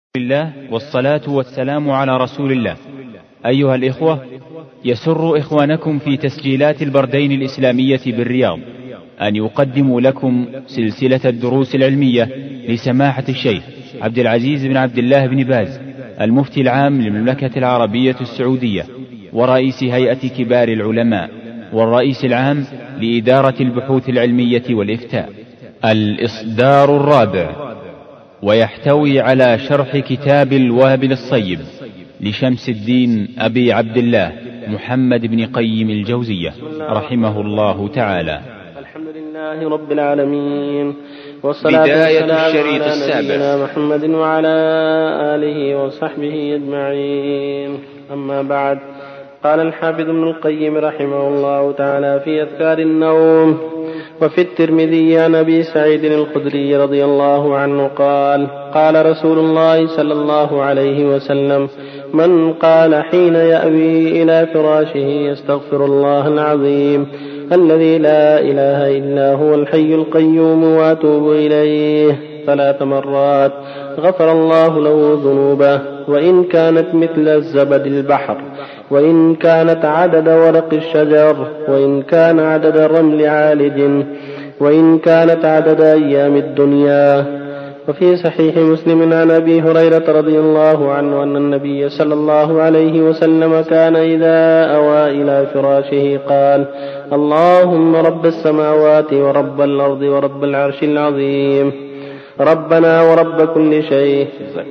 الله والصلاة والسلام على رسول الله. أيها الإخوة، يسر إخوانكم في تسجيلات البردين الإسلامية بالرياض أن يقدموا لكم سلسلة الدروس العلمية لسماحة الشيخ عبد العزيز بن عبد الله بن باز، المفتي العام للمملكة العربية السعودية ورئيس هيئة كبار العلماء والرئيس العام لإدارة البحوث العلمية والإفتاء، الإصدار الرابع، ويحتوي على شرح كتاب الوابل الصيب لشمس الدين أبي عبد الله محمد بن قيم الجوزية رحمه الله تعالى. الحمد لله رب العالمين، والصلاة والسلام على نبينا محمد وعلى آله وصحبه أجمعين. أما بعد، قال الحافظ ابن القيم رحمه الله تعالى في أذكار النوم: وفي الترمذي عن أبي سعيد الخدري رضي الله عنه قال: قال رسول الله صلى الله عليه وسلم: من قال حين يأوي إلى فراشه يستغفر الله العظيم الذي لا إله إلا هو الحي القيوم وأتوب إليه 3 مرات غفر الله له ذنوبه، وإن كانت مثل الزبد البحر، وإن كانت عدد ورق الشجر، وإن كان عدد الرمل عالج، وإن كانت عدد أيام الدنيا. وفي صحيح مسلم عن أبي هريرة رضي الله عنه أن النبي صلى الله عليه وسلم كان إذا أوى إلى فراشه قال: اللهم رب السماوات ورب الأرض ورب العرش العظيم، ربنا ورب كل شيء،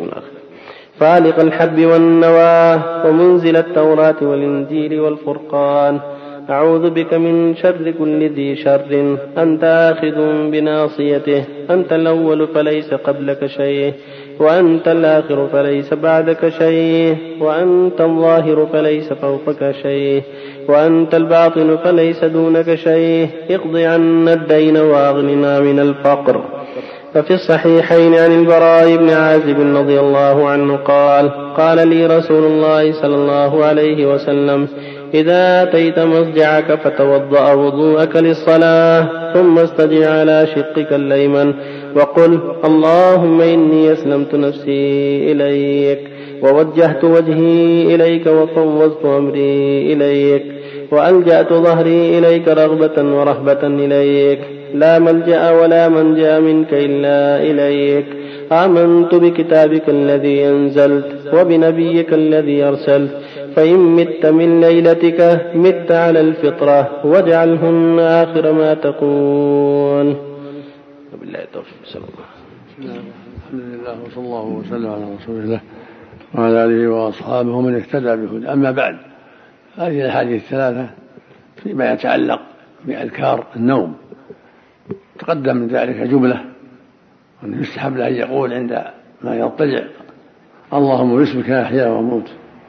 فالق الحب والنوى، ومنزل التوراة والإنجيل والفرقان، أعوذ بك من شر كل ذي شر، أنت آخذ بناصيته، أنت الأول فليس قبلك شيء، وأنت الآخر فليس بعدك شيء، وأنت الظاهر فليس فوقك شيء، وأنت الباطن فليس دونك شيء، اقض عنا الدين وأغننا من الفقر. ففي الصحيحين عن البراء بن عازب رضي الله عنه قال: قال لي رسول الله صلى الله عليه وسلم: إذا أتيت مضجعك فتوضأ وضوءك للصلاة، ثم استجع على شقك الأيمن وقل: اللهم إني أسلمت نفسي إليك، ووجهت وجهي إليك، وفوضت أمري إليك، وألجأت ظهري إليك رغبة ورهبة إليك، لا ملجأ ولا منجأ منك إلا إليك، آمنت بكتابك الذي أنزلت وبنبيك الذي أرسلت، فإن مت من ليلتك مت على الفطرة، واجعلهن آخر ما تقول. وبالله التوفيق. الحمد لله وصلى الله وسلم على رسول الله وعلى آله وأصحابه ومن اهتدى بهداه. أما بعد، هذه الأحاديث الثلاثة فيما يتعلق بأذكار النوم تقدم من ذلك جملة، أن يستحب له أن يقول عند ما يضطجع: اللهم باسمك أحيا وأموت،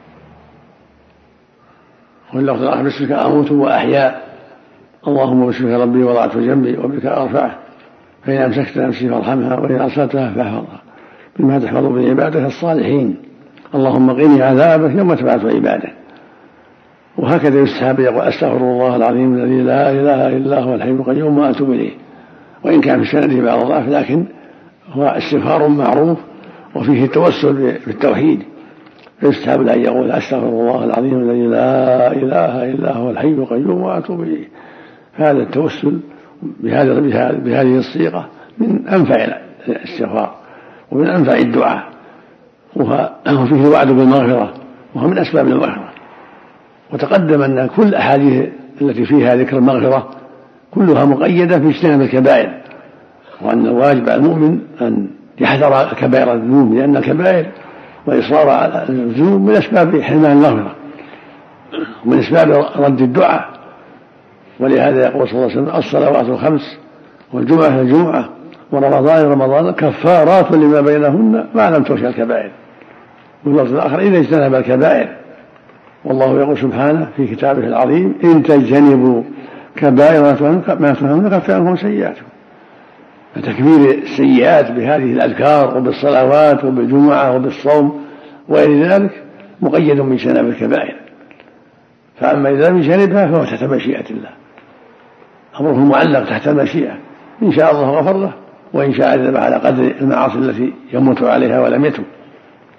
واللفظ الآخر: باسمك أموت وأحيا، اللهم باسمك ربي وضعت جنبي وبك أرفعه، فإن أمسكت نفسي فارحمها، وإن أرسلتها فاحفظها، بما تحفظ من عبادك الصالحين، اللهم قني عذابك يوم تبعث عبادك. وهكذا يستحب يقول: أستغفر الله العظيم الذي لا إله إلا هو الحي القيوم وأتوب إليه، وإن كان في سنده بعض ضعف، لكن هو استغفار معروف وفيه التوسل بالتوحيد، فيستحب أن يقول: أستغفر الله العظيم الذي لا إله إلا هو الحي القيوم وأتوب إليه. هذا التوسل بهذه الصيغة من أنفع الاستغفار ومن أنفع الدعاء، وفيه وعد بالمغفرة، وهو من أسباب المغفرة. وتقدم أن كل الأحاديث التي فيها ذكر المغفرة كلها مقيدة في اجتناب الكبائر، وأن الواجب على المؤمن أن يحذر كبائر الذنوب، لأن الكبائر والإصرار على الذنوب من أسباب حرمان المغفرة ومن أسباب رد الدعاء. ولهذا يقول صلى الله عليه وسلم: الصلوات الخمس والجمعة الجمعة ورمضان رمضان كفارات لما بينهن ما لم تغش الكبائر. واللفظ الآخر: إذا اجتنب الكبائر. والله يقول سبحانه في كتابه العظيم: إن تجتنبوا كبائر ما تنهون نكفر عنكم سيئاتكم. فتكفير السيئات بهذه الأذكار وبالصلوات وبالجمعة وبالصوم وغير ذلك مقيد من اجتناب الكبائر. فأما إذا لم يجتنبها فهو تحت مشيئة الله، أمره معلق تحت المشيئة، إن شاء الله غفر له، وإن شاء عذب على قدر المعاصي التي يموت عليها ولم يتب.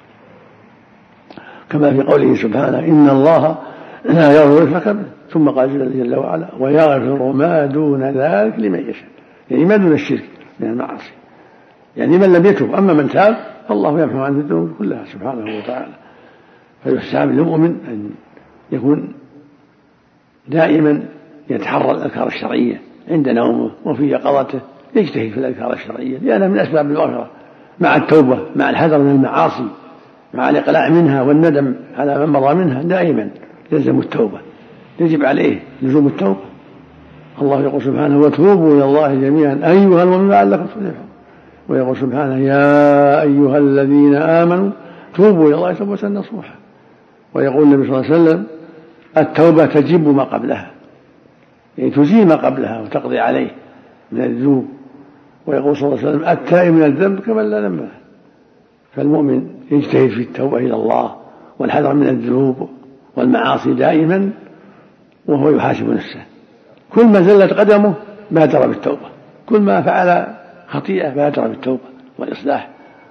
كما في قوله سبحانه إن الله لا يغفر يشرك به، ثم قال جل وعلا ويغفر ما دون ذلك لمن يشاء، يعني ما دون الشرك من المعاصي، يعني من لم يتب. أما من تاب الله يمحو عنه الذنوب كلها سبحانه وتعالى. فيحسب للمؤمن أن يكون دائما يتحرى الأذكار الشرعية عند نومه وفي يقظته، يجتهد في الأذكار الشرعية لأنها من أسباب المغفرة، مع التوبة، مع الحذر من المعاصي، مع الإقلاع منها والندم على من مضى منها. دائما يلزم التوبة، يجب عليه لزوم التوبة. الله يقول سبحانه وتوبوا إلى الله جميعا أيها المؤمنون لعلكم تفلحون، ويقول سبحانه يا أيها الذين آمنوا توبوا إلى الله توبة نصوحا. ويقول النبي صلى الله عليه وسلم التوبة تجب ما قبلها، يعني تزيل ما قبلها وتقضي عليه من الذنوب. ويقول صلى الله عليه وسلم التائب من الذنب كمن لا ذنب له. فالمؤمن يجتهد في التوبة إلى الله والحذر من الذنوب والمعاصي دائما، وهو يحاسب نفسه. كل ما زلت قدمه بادر بالتوبة، كل ما فعل خطيئة بادر بالتوبة والإصلاح.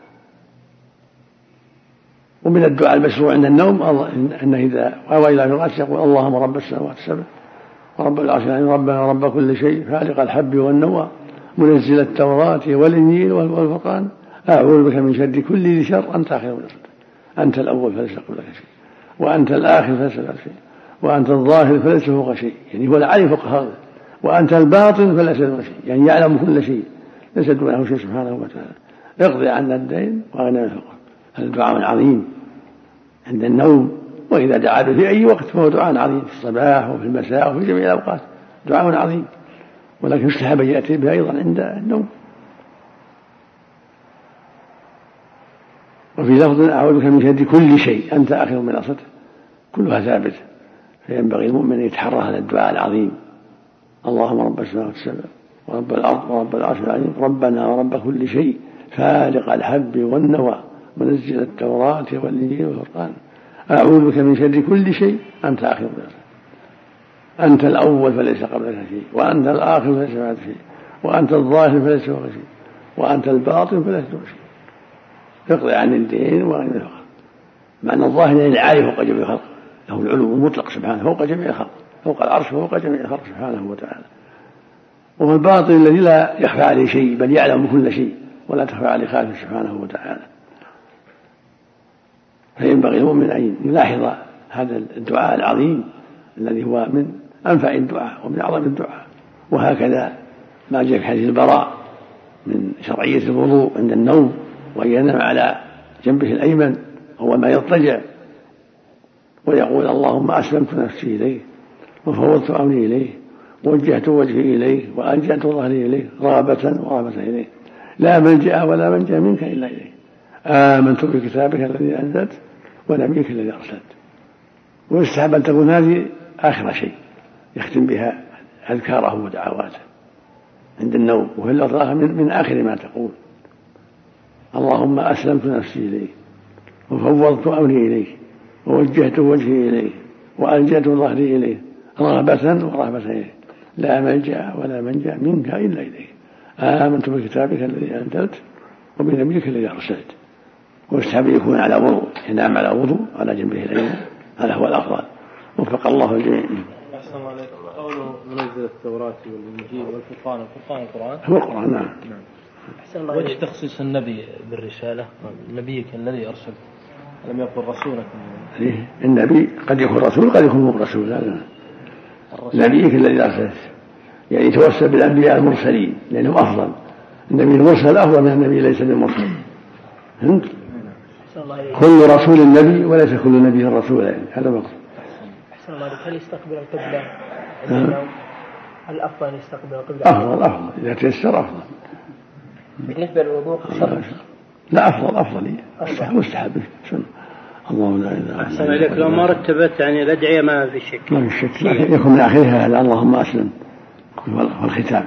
ومن الدعاء المشروع عند النوم أنه إذا أوى إلى فراشه يقول اللهم رب السماوات السبع ورب العرش العظيم ربنا رب كل شيء فالق الحب والنوى منزل التوراة والإنجيل والفرقان أعوذ بك من شر كل ذي شر أنت آخر من شر، أنت الأول فليس قبلك شيء، وأنت الآخر فليس بعدك شيء، وأنت الظاهر فليس فوق شيء، يعني هو العلي فوق خلقه، وأنت الباطن فليس دون شيء، يعني يعلم كل شيء ليس دونه شيء سبحانه وتعالى. اقضي عنا الدين وأغننا من الفقر. هذا دعاء عظيم عند النوم، وإذا دعا به في أي وقت فهو دعاء عظيم، في الصباح وفي المساء وفي جميع الأوقات دعاء عظيم، ولكن يستحب أن يأتي به أيضا عند النوم. وفي لفظ أعوذ بك من شر كل شيء أنت آخر من أصته، كلها ثابتة. فينبغي المؤمن أن يتحرى هذا الدعاء العظيم اللهم رب السماوات السبع ورب الأرض ورب العرش العظيم ربنا ورب كل شيء فالق الحب والنوى منزل التوراة والإنجيل والفرقان أعوذ بك من شر كل شيء أنت آخر من أصله، أنت الأول فليس قبلك شيء، وأنت الآخر فليس بعدك شيء، وأنت الظاهر فليس فوق شيء، وأنت الباطن فليس دون شيء. يقضي عن الدين وعن الفقر. معنى الظاهر يعني العالي فوق جميع الخلق، له العلو المطلق سبحانه فوق جميع الخلق، فوق العرش وفوق جميع الخلق سبحانه وتعالى. وهو الباطن الذي لا يخفى عليه شيء بل يعلم كل شيء ولا تخفى عليه خافه سبحانه وتعالى. فينبغي المؤمن أن يلاحظ هذا الدعاء العظيم الذي هو من أنفع الدعاء ومن أعظم الدعاء. وهكذا ما جاء في حديث البراء من شرعية الوضوء عند النوم، وأن ينام على جنبه الأيمن هو ما يضطجع، ويقول اللهم أسلمت نفسي إليه وفوضت أمري إليه ووجهت وجهي إليه وألجأت ظهري إليه رغبة ورهبة إليه لا ملجأ ولا منجأ منك إلا إليه آمنت بكتابك الذي أنزلت ونبيك الذي أرسلت. ويستحب أن تكون هذه آخر شيء يختم بها أذكاره ودعواته عند النوم، وهي الأخرى من آخر ما تقول اللهم أسلمت نفسي إليه وفوضت أمري إليه ووجهت وجهي إليه وألجأت ظهري إليه رغبة ورهبة إليه لا ملجأ ولا منجأ منك إلا إليه آمنت بكتابك الذي أنزلت وبنبيك الذي أرسلت. ويستحب يكون على وضوء، ينام على وضوء على جنبه الأيمن، هذا هو الأفضل. وفق الله الجميع. أحسن الله عليك. قوله منزل التوراة والإنجيل والفرقان، الفرقان القرآن هو القرآن. نعم. أحسن الله. وجه تخصيص النبي بالرسالة، نبيك الذي أرسل لم يقل رسولك. النبي قد يكون رسول قد يكون مو رسول. نبيك الذي أرسلت يعني يتوسل بالأنبياء المرسلين لأنهم أفضل. النبي المرسل أفضل من النبي ليس بالمرسل. فهمت؟ كل رسول نبي وليس كل نبي رسول، يعني هذا مقصود. أحسن الله. هل يستقبل القبلة؟ الأفضل أن يستقبل القبلة؟ أفضل إذا تيسر أفضل. بالنسبة للوضوء لا أفضل مستحب سنة. الله لا إله. أحسن عليك. لو ما رتبت يعني الأدعية ما في شك. ما في شك، يكون من آخرها اللهم أسلم والختام.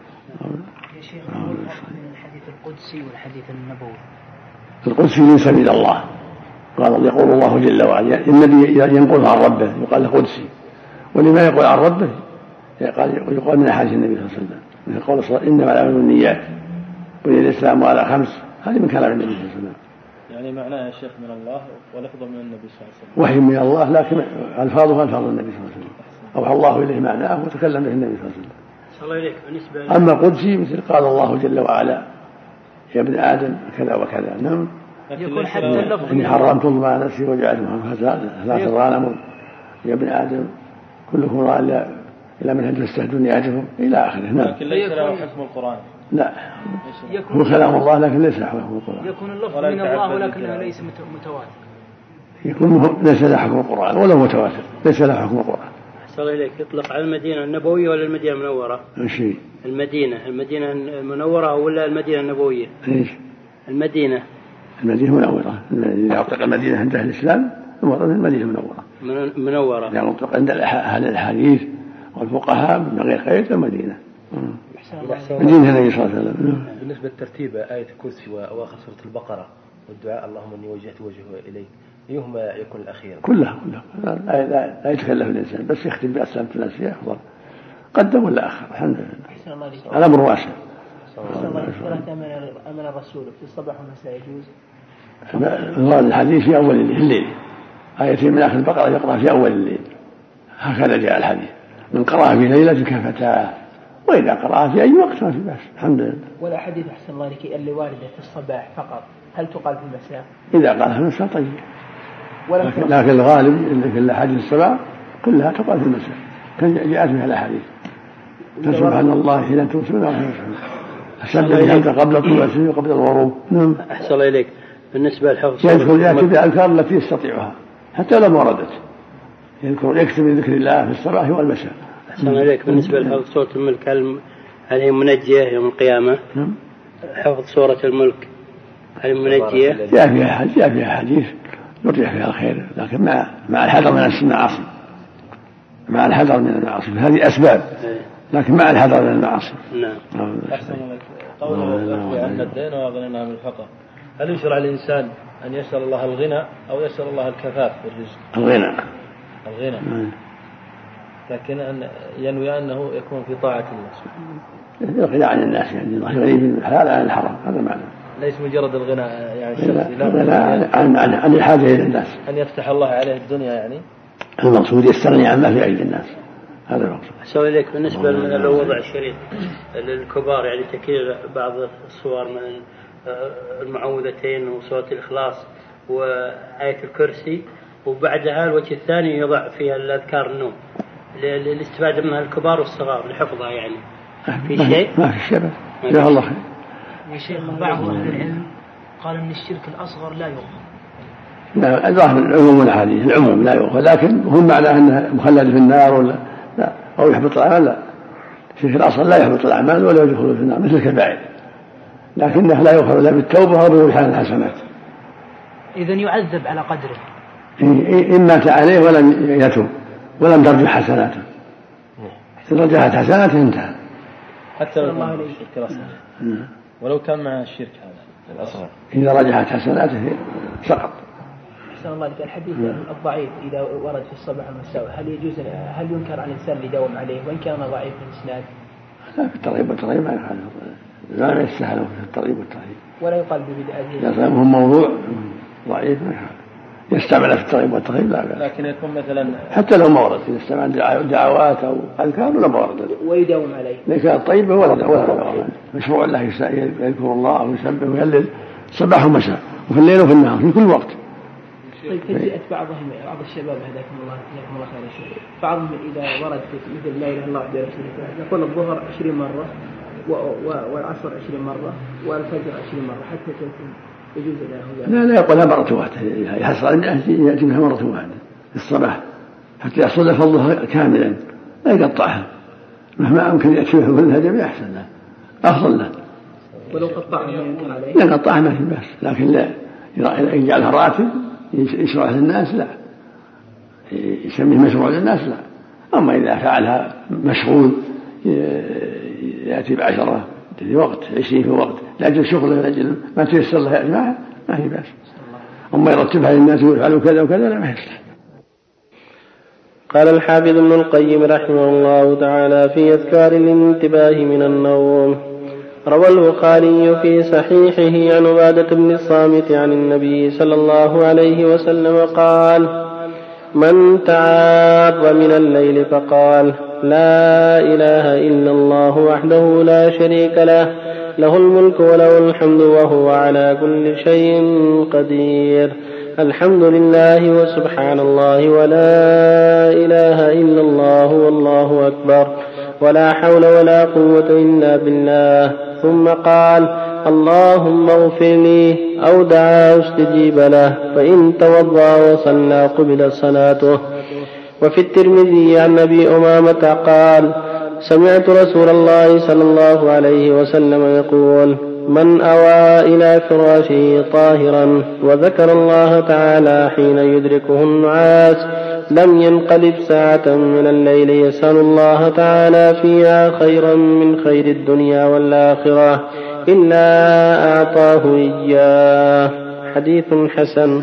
يا شيخ من الحديث القدسي والحديث النبوي؟ القدسي من سبيل الله، يقول الله جل وعلا، النبي ينقلها عن ربه يقال له قدسي، ولما يقول عن ربه يقال من أحاديث النبي صلى الله عليه وسلم، من قول إنما الأعمال بالنيات بني الإسلام على 5، هذه من كلام النبي صلى الله عليه وسلم. يعني معناه يا شيخ من الله ولفظه من النبي صلى الله عليه وسلم. وحي من الله لكن ألفاظه ألفاظ النبي صلى الله عليه وسلم، أوحى الله إليه معناه وتكلم به النبي صلى الله عليه وسلم. الله إليك بالنسبة أما قدسي مثل قال الله جل وعلا يا ابن آدم كذا وكذا. نعم. يكون حتى اللفظ إني حرمت ظلم نفسي وجعلته ثلاث ظالم يا ابن آدم كلكم راع إلى من هدى استهدوني أجرهم إلى آخره. نعم. لكن ليس له حكم القرآن. لا هو كلام الله لكن ليس حكم القرآن. يكون اللفظ من الله ولكنه ليس متواتر. يكون ليس له حكم القرآن ولا متواتر، ليس له حكم القرآن. أحسن الله إليك. يطلق على المدينة النبوية ولا المدينة المنورة؟ شيء المدينة المنورة ولا المدينة النبوية؟ إيش؟ المدينة منورة. إذا أطلق المدينة عند أهل الإسلام المراد المدينة منورة. إذا أطلق عند أهل الحديث والفقهاء من غير قيد المدينة. مدينة النبي صلى الله عليه وسلم. بالنسبة لترتيب آية الكرسي وأواخر سورة البقرة والدعاء اللهم إني وجهت وجهي إليك أيهما يكون الأخير؟ كلها لا يتكلف الإنسان بس يختم بأسلامة الناس أفضل قدم ولا أخر. الحمد لله الأمر واسع. قراءة أمن الرسول في الصباح والمساء يجوز؟ المراد الحديث في أول الليل آية من آخر البقرة يقرأ في أول الليل هكذا جاء الحديث. من قرأ في ليلة كفتاه وإذا قرأ في أي وقت ما في بأس. الحمد لله. والأحاديث أحسن الله لك اللي واردة في الصباح فقط هل تقال في المساء؟ إذا قالها في المساء طيب. لكن الغالب في الأحاديث السبع كلها تقال في المساء كان جاءت بها الأحاديث. سبحان الله حين تمسون وحين تصبحون أسبح أنت قبل طلوع الشمس وقبل الغروب. نعم. أحسن الله إليك. بالنسبة للحفظ يأتي بالأذكار التي يستطيعها حتى لو وردت يكتب من ذكر الله في الصباح والمساء. أحسن الله إليك. بالنسبة لحفظ سورة الملك هل هي منجية يوم القيامة؟ حفظ سورة الملك هل منجية؟ جاء فيها حديث يطيح فيها الخير لكن مع الحذر من المعاصي. مع الحذر من المعاصي هذه أسباب لكن مع الحذر من المعاصي. نعم. أحسن الله. قوله أن الدين وغنينا من الفقر هل يشرع الإنسان أن يسأل الله الغنى أو يسأل الله الكفاف بالرزق؟ الغنى. لكن أن ينوي أنه يكون في طاعة الناس. الغنى عن الناس يعني الله غني بالحلال عن الحرام هذا معنى. ليس مجرد الغنى يعني الشخصي لا عن الحاجة إلى الناس. أن يفتح الله عليه الدنيا يعني. المقصود يستغني عن ما في أيدي الناس هذا المقصود. أحسن إليك. بالنسبة لو وضع الشريط للكبار يعني تكرير بعض الصور من المعوذتين وسورة الإخلاص وآية الكرسي وبعدها الوجه الثاني يضع فيها الأذكار النوم للاستفادة منها الكبار والصغار لحفظها يعني في شيء؟ ما في شيء جزاه الله خير. يا شيخ بعض أهل العلم قال أن الشرك الأصغر لا يغفر. لا ظاهر العموم الحديث العموم لا يغفر لكن هم معناه أنه مخلد في النار ولا لا أو يحبط الأعمال. لا الشرك الأصغر لا يحبط الأعمال ولا يدخل في النار مثل الكبائر لكنه لا يغفر إلا بالتوبة أو برجحان الحسنات. إذن يعذب على قدره إن مات عليه ولم يتوب ولم ترجح حسناته. إذا رجحت حسناته انتهى. حتى لو كان الشرك الأصغر ولو كان مع الشرك هذا الأصغر إذا رجحت حسناته سقط. أحسن الله لك. الحديث الضعيف إذا ورد في الصباح والمساء هل ينكر على الإنسان اللي يداوم عليه وإن كان ضعيف الإسناد؟ لا في الترغيب والترهيب ما يخالف لا يستحيل في الترغيب والترهيب ولا يقال ببدعة. إذا هم موضوع ضعيف ما يخالف يستعمل في الترغيب والترهيب لا بأس. لكن يكون مثلا حتى لو ما ورد يستعمل دعوات أو أذكار ولا ما ورد ويداوم عليه ليس طيبة ولا مشروع الله يذكر الله ويسبح ويهلل صباح ومساء وفي الليل وفي النهار في كل وقت. طيب فجأة بعض الشباب هداكم الله جزاكم الله خير بعضهم إذا ورد مثل لا إله إلا الله وحده لا شريك له يقول الظهر 20 مرة والعصر 20 مرة والفجر 20 مرة حتى تكون يجوز له. لا يقولها مرة واحدة يحصل يأتي بها مرة واحدة في الصباح حتى يحصل فضلها كاملا لا يقطعها مهما أمكن يأتي بها بالهدم أحسن له أفضل له. ولو قطعها ما يمكن عليه لا قطعها ما في بأس لكن لا يجعلها راتب يشرع للناس لا يسميه مشروع للناس لا. أما إذا فعلها مشغول يأتي ب10 في وقت 20 في وقت لأجل شغله لأجل ما تيسر له يا جماعة ما هي بأس. أما يرتبها للناس ويفعلوا كذا وكذا لا ما يصلح. قال الحافظ ابن القيم رحمه الله تعالى في أذكار الانتباه من النوم روى البخاري في صحيحه عن عبادة بن الصامت عن النبي صلى الله عليه وسلم قال: من تعار من الليل فقال: لا إله إلا الله وحده لا شريك له، له الملك وله الحمد وهو على كل شيء قدير، الحمد لله وسبحان الله ولا إله إلا الله والله أكبر، ولا حول ولا قوة إلا بالله، ثم قال: اللهم اغفر لي، أو دعا استجيب له، فإن توضأ وصلى قبل صلاته. وفي الترمذي عن أبي أمامة قال: سمعت رسول الله صلى الله عليه وسلم يقول: من أوى إلى فراشه طاهرا وذكر الله تعالى حين يدركه النعاس لم ينقلب ساعة من الليل يسأل الله تعالى فيها خيرا من خير الدنيا والآخرة إلا أعطاه إياه. حديث حسن.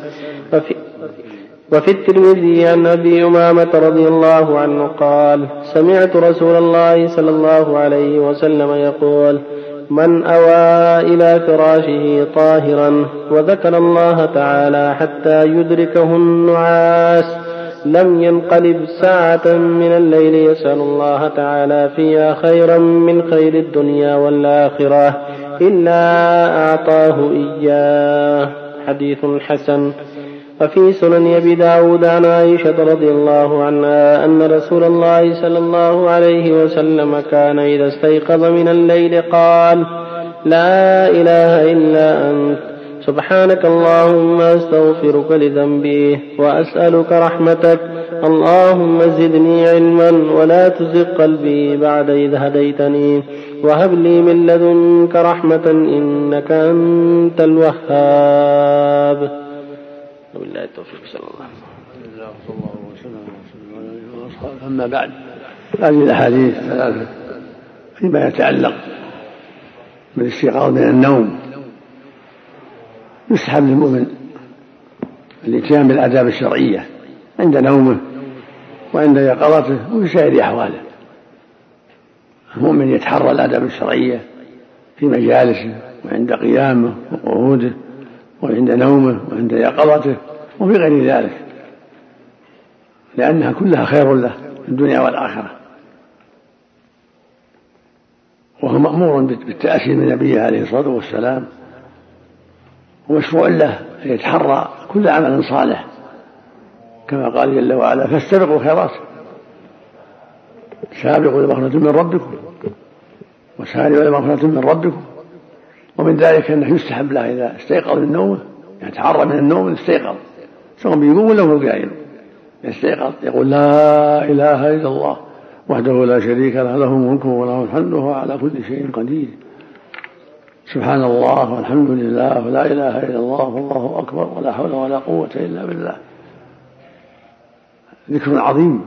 وفي الترمذي عن أبي أمامة رضي الله عنه قال: سمعت رسول الله صلى الله عليه وسلم يقول: من أوى إلى فراشه طاهرا وذكر الله تعالى حتى يدركه النعاس لم ينقلب ساعة من الليل يسأل الله تعالى فيها خيرا من خير الدنيا والآخرة إلا أعطاه إياه. حديث حسن. وفي سنن أبي داود عن عائشة رضي الله عنها أن رسول الله صلى الله عليه وسلم كان إذا استيقظ من الليل قال: لا إله إلا أنت، سبحانك اللهم أستغفرك لذنبي وأسألك رحمتك، اللهم زدني علما ولا تزغ قلبي بعد إذ هديتني، وهب لي من لدنك رحمة إنك أنت الوهاب. بالله التوفيق. صلى الله عليه وسلم. أما بعد، هذه الأحاديث ثلاثة فيما يتعلق بالاستيقاظ من النوم. يسحب للمؤمن الاتيان بالآداب الشرعية عند نومه وعند يقظته وفي سائر أحواله. المؤمن يتحرى الآداب الشرعية في مجالسه وعند قيامه وقعوده وعند نومه وعند يقظته وفي غير ذلك، لأنها كلها خير له في الدنيا والآخرة. وهو مأمور بالتأسي من نبيه عليه الصلاة والسلام، ومشروع له أن يتحرى كل عمل صالح كما قال جل وعلا: فاستبقوا الخيرات، سابقوا إلى مغفرة من ربكم وسارعوا إلى مغفرة من ربكم. ومن ذلك أنه يستحب له إذا استيقظ من نومه يتحرى من النوم استيقظ، سواء بيقوم ولا هو قايم، يستيقظ يقول: لا إله إلا الله وحده لا شريك له، له الملك وله الحمد وهو على كل شيء قدير، سبحان الله والحمد لله ولا إله إلا الله والله أكبر ولا حول ولا قوة إلا بالله. ذكر عظيم،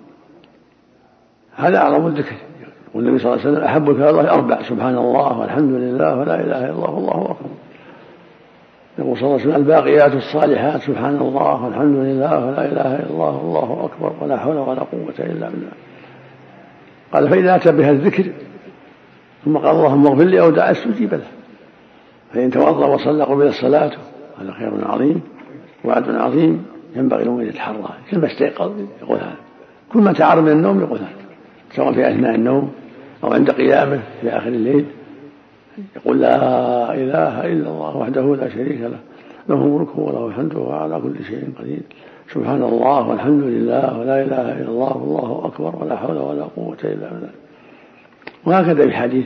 هذا أعظم الذكر. والنبي صلى الله عليه وسلم: أحب الكلام الله أربع: سبحان الله والحمد لله ولا إله إلا الله والله أكبر. يقول صلى الله عليه وسلم: الباقيات الصالحات: سبحان الله والحمد لله ولا إله إلا الله والله أكبر ولا حول ولا قوة إلا بالله. قال: فإذا أتى بها الذكر ثم قال: اللهم اغفر لي، أو دعا استجيب له. فإن توضأ وصلى قبل الصلاة هذا خير عظيم وعد عظيم ينبغي له أن يتحرى. كلما استيقظ يقول هذا، كل ما تعار من النوم يقول هذا، سواء في أثناء النوم أو عند قيامه في آخر الليل، يقول: لا إله إلا الله وحده لا شريك له، له الملك وله الحمد وهو على كل شيء قدير، سبحان الله والحمد لله ولا إله إلا الله والله أكبر ولا حول ولا قوة إلا بالله. وهكذا في حديث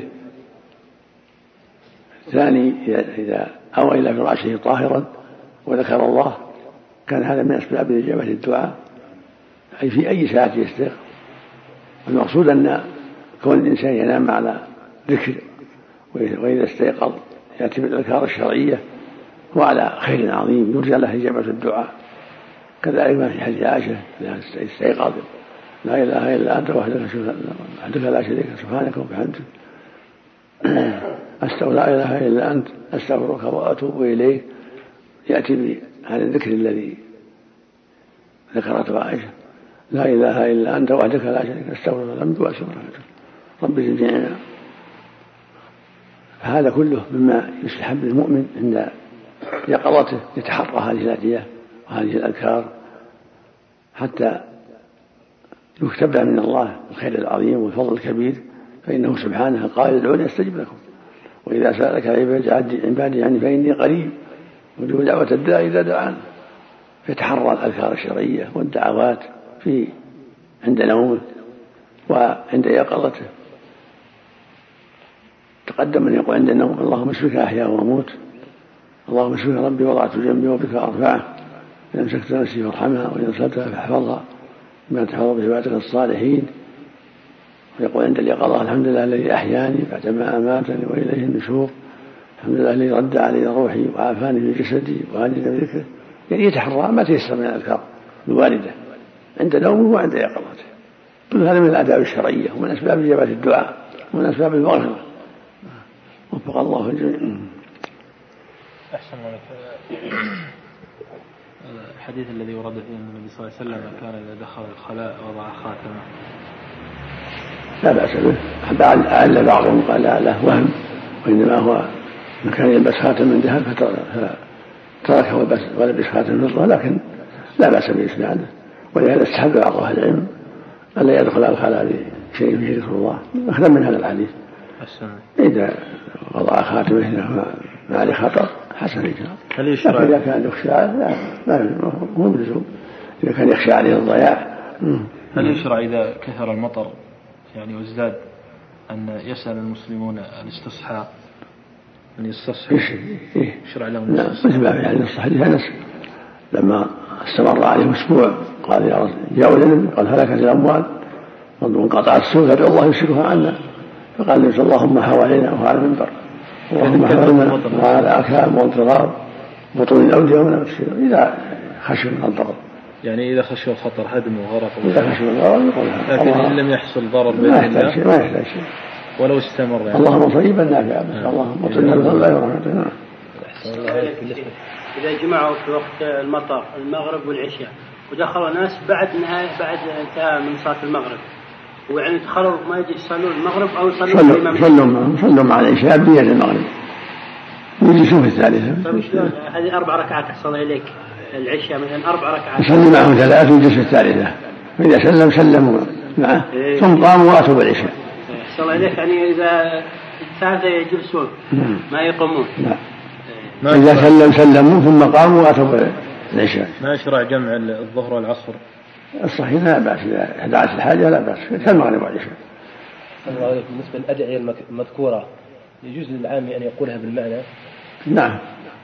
الثاني: إذا أوى إلى فراشه طاهرا وذكر الله كان هذا من أسباب إجابة الدعاء، أي في أي ساعة يستيقظ. المقصود أن كون الإنسان ينام على ذكر وإذا استيقظ يأتي بالأذكار الشرعية وعلى خير عظيم يرجى له إجابة الدعاء. كذلك ما في حديث عائشة: إذا استيقظ: لا إله إلا أنت وحدك لا شريك لك، سبحانك وبحمدك، لا إله إلا أنت، أستغفرك وأتوب إليك. يأتي بهذا الذكر الذي ذكرته عائشة: لا إله إلا أنت وحدك لا شريك لك، أستغفرك ذنبي وأتوب إليك، رب زدني علما. فهذا كله مما يستحب للمؤمن عند يقظته يتحرى هذه الأدعية وهذه الأذكار حتى يكتب من الله الخير العظيم والفضل الكبير، فإنه سبحانه قال ادعوني أستجب لكم، وإذا سألك عبادي عني فإني قريب أجيب دعوة الداعي إذا دعان. فيتحرى الأذكار الشرعية والدعوات عند نومه وعند يقظته. تقدم أن يقول عند النوم اللهم اشفك أحيا وأموت، اللهم اشفك ربي وضعت جنبي وبك أرفعه، إن أمسكت نفسي فارحمها وإن أرسلتها فاحفظها بما تحفظ بعبادك الصالحين. ويقول عند اليقظة الحمد لله الذي أحياني بعدما أماتني وإليه النشور، الحمد لله الذي رد علي روحي وعافاني في جسدي وهديني بذكره. يعني يتحرى ما تيسر من الأذكار الواردة عند نومه وعند يقظته. كل هذا من الآداب الشرعية ومن أسباب إجابة الدعاء ومن أسباب المغفرة. وفق الله الجميع. أحسن لك. الحديث الذي ورد فيه النبي صلى الله عليه وسلم كان إذا دخل الخلاء وضع خاتمه لا بأس به. أعل بعضهم قال له وهم، وإنما هو من كان يلبس خاتم من ذهب فتركه ولبس خاتم فضة، لكن لا بأس بإسناده. ولهذا استحب بعض أهل العلم ألا يدخل الخلاء بشيء فيه ذكر الله أخذا من هذا الحديث. إذا وضع خاتمه ما عليه خطر حسن الإجراء. لكن إذا كان يخشى لا مو بلزوم، إذا كان يخشى عليه الضياع. هل يشرع إذا كثر المطر يعني وازداد أن يسأل المسلمون الاستصحاء أن يستصحوا؟ يشرع لهم الاستصحاء؟ مثل ما في حديث حديث أنس لما استمر عليه أسبوع قال يا رسول جاءوا العلم قال هلكت الأموال وانقطعت السوق فادعوا الله يمسكها عنا، فقال اللهم حوالينا وعلى المنبر اللهم حوالينا وعلى أكام وانتظار بطون الأودية ونفسه إذا خشوا من الضرر. يعني إذا خشوا الخطر هدم وغرق، إذا خشوا الضرر يقولها. لكن إن لم يحصل ضرر بإذن الله ما يحتاج شيء ولو استمر يعني. اللهم طيبا نافعا اللهم اطلنا بالله ورحمته. إذا جمعوا في وقت المطر المغرب والعشاء ودخلوا ناس بعد انتهاء من صلاة المغرب، ويعني دخلوا ما يجي يصلون المغرب أو صلوا مع العشاء بنية المغرب ويجلسون في الثالثة. هذه 4 ركعات أحسن إليك العشاء مثلا 4 ركعات يصلي معهم 3 ويجلس في الثالثة، فإذا سلموا معه ثم قاموا وأتوا بالعشاء. أحسن إليك يعني إذا الثالثة يجلسون ما يقومون. إذا سلموا ثم قاموا وأتوا بالعشاء. ما يشرع جمع الظهر والعصر؟ الصحيح لا بأس، إذا 11 الحاجة لا بأس كالمغرب والعشاء. بالنسبة للأدعية المذكورة يجوز للعامي أن يقولها بالمعنى؟ نعم.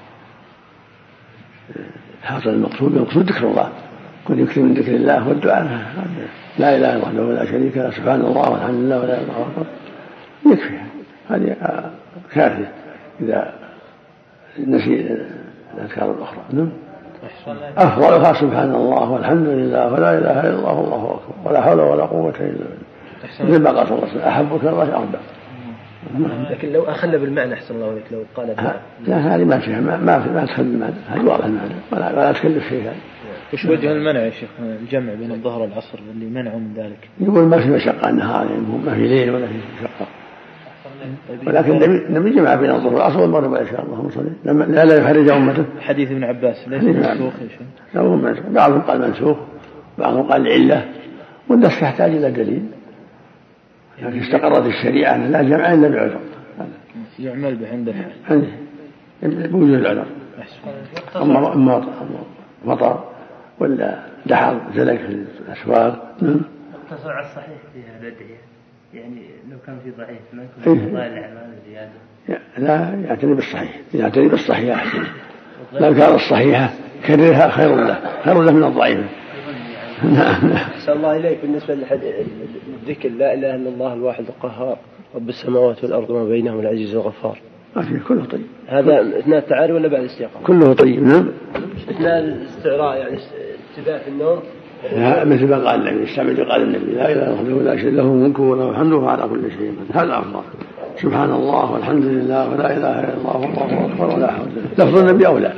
حاصل المقصود ذكر الله، كن يكثر من ذكر الله والدعاء لا إله إلا الله ولا شريك له سبحان الله والحمد لله ولا إله إلا الله يكفي. هذه كافية إذا نسي الأذكار الأخرى. أفضلها سبحان الله والحمد لله ولا إله إلا الله والله أكبر ولا حول ولا قوة إلا بالله. مثل ما قال صلى الله عليه وسلم أحبك الله 4. لكن لو أخلى بالمعنى أحسن الله عليك، لو قال لا هذه ما فيها ما تخلي المعنى، هذه واضح المعنى ولا تكلف شيء. هذا وش وجه المنع يا شيخ الجمع بين الظهر والعصر اللي منعوا من ذلك؟ يقول ما في مشقة النهار يعني ما في ليل ولا في مشقة، ولكن النبي جمع بين الظهر والعصر والمغرب والعشاء اللهم صل لا يخرج أمته. حديث ابن عباس ليس منسوخ يا شيخ؟ بعضهم قال منسوخ بعضهم قال العلة، والناس تحتاج إلى دليل. لكن استقرت الشريعة أن لا جمع إلا بعذر يعمل به عند بوجود العذر. أما مطر ولا دحر زلق في الأسواق اقتصر على الصحيح فيها الأدعية، يعني لو كان في ضعيف ما يكون ضائع الأعمال زيادة. لا يعتني بالصحيح أحسن. لو كان الصحيحة كررها خير له من الضعيفة. أحسن الله إليك. بالنسبة للذكر لا إله إلا الله الواحد القهار رب السماوات والأرض وما بينهم العزيز الغفار، كله طيب. هذا أثناء التعاري ولا بعد الاستيقاظ؟ كله طيب. نعم. أثناء الاستعراء يعني استباح النوم. مثل ما قال النبي استعمل قال النبي لا إله إلا الله لا شريك له ملكه وله حمده على كل شيء. هذا أفضل. سبحان الله والحمد لله ولا إله إلا الله والله أكبر ولا حول. لفظ النبي أولى.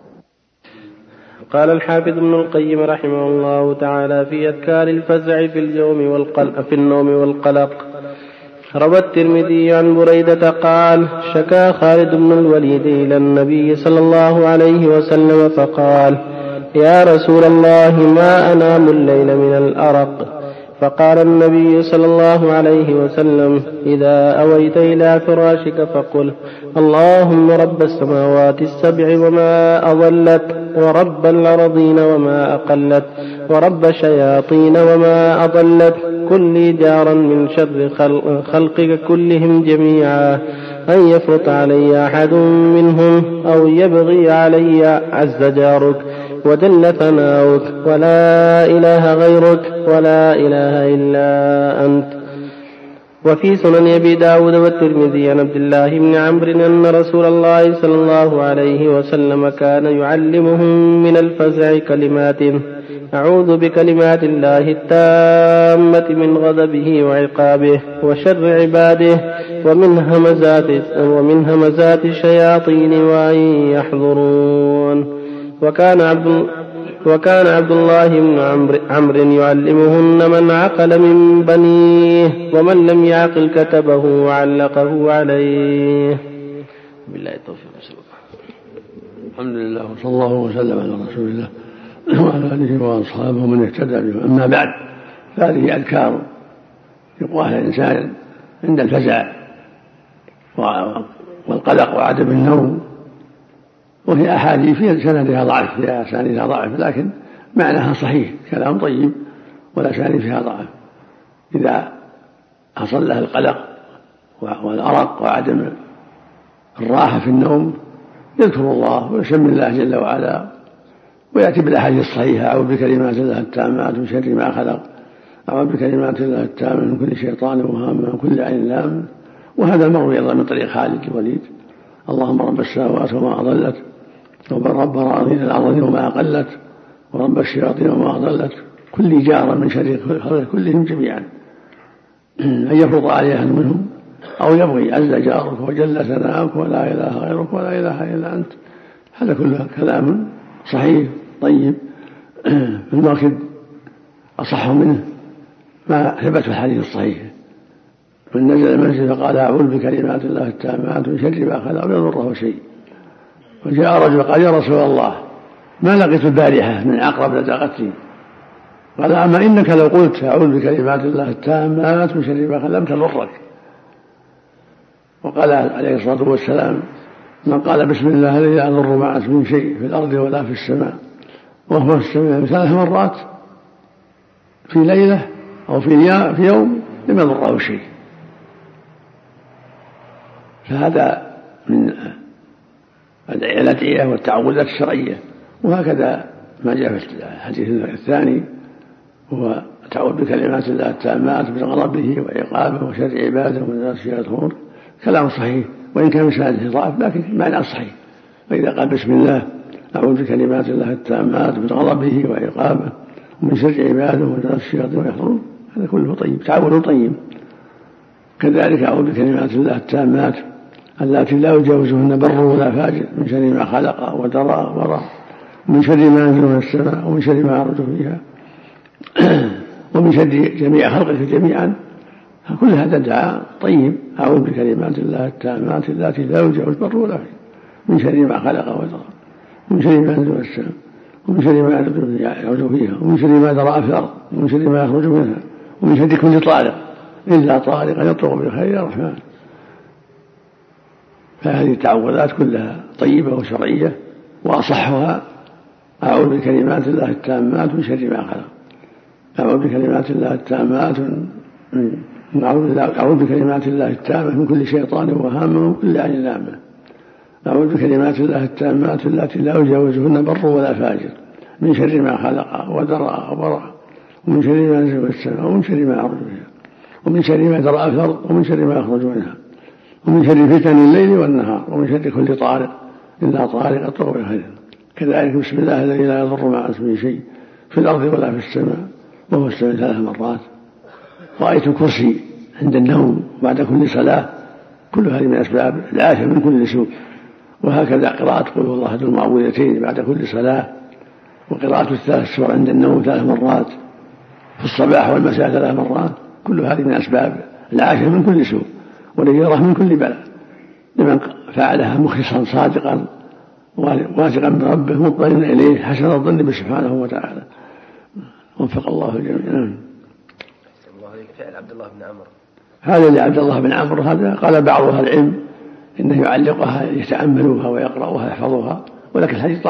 قال الحافظ ابن القيم رحمه الله تعالى في أذكار الفزع في النوم والقلق: روى الترمذي عن بريدة قال: شكا خالد بن الوليد إلى النبي صلى الله عليه وسلم فقال: يا رسول الله ما أنام الليل من الأرق. فقال النبي صلى الله عليه وسلم: إذا أويت إلى فراشك فقل: اللهم رب السماوات السبع وما أضلت، ورب الأرضين وما أقلت، ورب الشياطين وما أضلت، كن لي جارا من شر خلقك كلهم جميعا، أن يفرط علي أحد منهم أو يبغي علي عز جارك وجل ثناؤك ولا إله غيرك ولا إله إلا أنت. وفي سنن أبي داود والترمذي عن عبد الله بن عمرو أن رسول الله صلى الله عليه وسلم كان يعلمهم من الفزع كلمات: أعوذ بكلمات الله التامة من غضبه وعقابه وشر عباده ومن همزات الشياطين وأن يحضرون. وكان عبد الله بن عمرو يعلمهن من عقل من بنيه، ومن لم يعقل كتبه وعلقه عليه. بالله التوفيق. الحمد لله وصلى الله وسلم على رسول الله وعلى آله وأصحابه من اهتدى به. أما بعد، فهذه أذكار يقولها الإنسان عند الفزع والقلق وعدم النوم، وهي أحاديث فيها سندها ضعف، فيها أسانيدها ضعف، لكن معناها صحيح، كلام طيب والأسانيد فيها ضعف. إذا حصل له القلق والأرق وعدم الراحة في النوم يذكر الله ويسمي الله جل وعلا، ويأتي بالأحاديث الصحيحة: أعوذ بكلمات الله التامات من شر ما خلق، أعوذ بكلمات الله التامات من كل شيطان وهامة ومن كل عين لامة. وهذا المروي أيضا من طريق خالد الوليد: اللهم رب السماوات وما أضلت، ورب الأرض وما أقلت، ورب الشياطين وما أضلت، كل جار من شر خلق كلهم جميعا، أن يفرض عليه أحد منهم أو يبغي عز جارك وجل ثناؤك ولا إله غيرك ولا إله إلا أنت. هذا كله كلام صحيح طيب. الماكد أصح منه ما ثبت في الحديث الصحيح: من نزل المنزل فقال: أعوذ بكلمات الله التامات من شر ما خلق لا يضره شيء. وجاء رجل قال: يا رسول الله، ما لقيت البارحة من عقرب لدغتني. قال: أما إنك لو قلت أعوذ بكلمات الله التامات من شر ما خلق لم تضرك. وقال عليه الصلاة والسلام: من قال بسم الله لا يضر مع اسمه شيء في الأرض ولا في السماء وهو في السماء 3 مرات في ليلة أو في يوم لم يضره شيء. فهذا من الأدعية والتعوذات الشرعية. وهكذا ما جاء في الحديث الثاني هو تعوذ بكلمات الله التامات من غضبه وعقابه وشر عباده ومن الشياطين. كلام صحيح وإن كان مساعده ضعف، لكن معناه صحيح. فإذا قال بسم الله أعوذ بكلمات الله التامات من غضبه وعقابه ومن شر عباده ومن الشياطين ويحضرون، هذا كله طيب، تعوذ طيب. كذلك أعوذ بكلمات الله التامات التي لا يجاوزهن بر ولا فاجر من شر ما خلق ودرى ورى، ومن شر ما ينزل من السماء ومن شر ما يعرج فيها ومن شر جميع خلقك جميعا. كل هذا دعاء طيب: أعوذ بكلمات الله التامات التي لا يجاوز بر ولا فاجر من شر ما خلق ودرى، ومن شر ما ينزل من السماء ومن شر ما يعرج فيها ومن شر ما درى في الأرض ومن شر ما يخرج منها ومن شر كل طارق إلا طارق يطرق بالخير يا رحمن. فهذه التعوذات كلها طيبة وشرعية، وأصحها أعوذ بكلمات الله التامات من شر ما خلق. أعوذ بكلمات الله التامات أعوذ بكلمات الله التامة من كل شيطان وهامة ومن كل عين لامة. أعوذ بكلمات الله التامات التي لا يجاوزهن بر ولا فاجر من شر ما خلق ودرى وبرى، ومن شر ما ينزل من السماء ومن شر ما يعرج فيها ومن شر ما درى في الأرض ومن شر ما يخرج منها ومن شر فتن الليل والنهار ومن شر كل طارق إلا طارق يطرق بالخير. كذلك بسم الله الذي لا يضر مع اسمه شيء في الأرض ولا في السماء وهو السميع 3 مرات. رأيت الكرسي عند النوم بعد كل صلاة، كل هذه من أسباب العافية من كل سوء. وهكذا قراءة قل هو الله أحد المعوذتين بعد كل صلاة، وقراءة 3 سور عند النوم 3 مرات، في الصباح والمساء 3 مرات، كل هذه من أسباب العافية من كل سوء والنجارة من كل بلاء لمن فعلها مخلصا صادقا واثقا بربه مطمئنا إليه حسن الظن به سبحانه وتعالى. وفق الله الجميع. فعل عبد الله بن عمرو هذا لعبد الله بن عمرو هذا قال بعض أهل العلم إنه يعلقها يتأملوها ويقرأوها يحفظوها، ولكن الحديث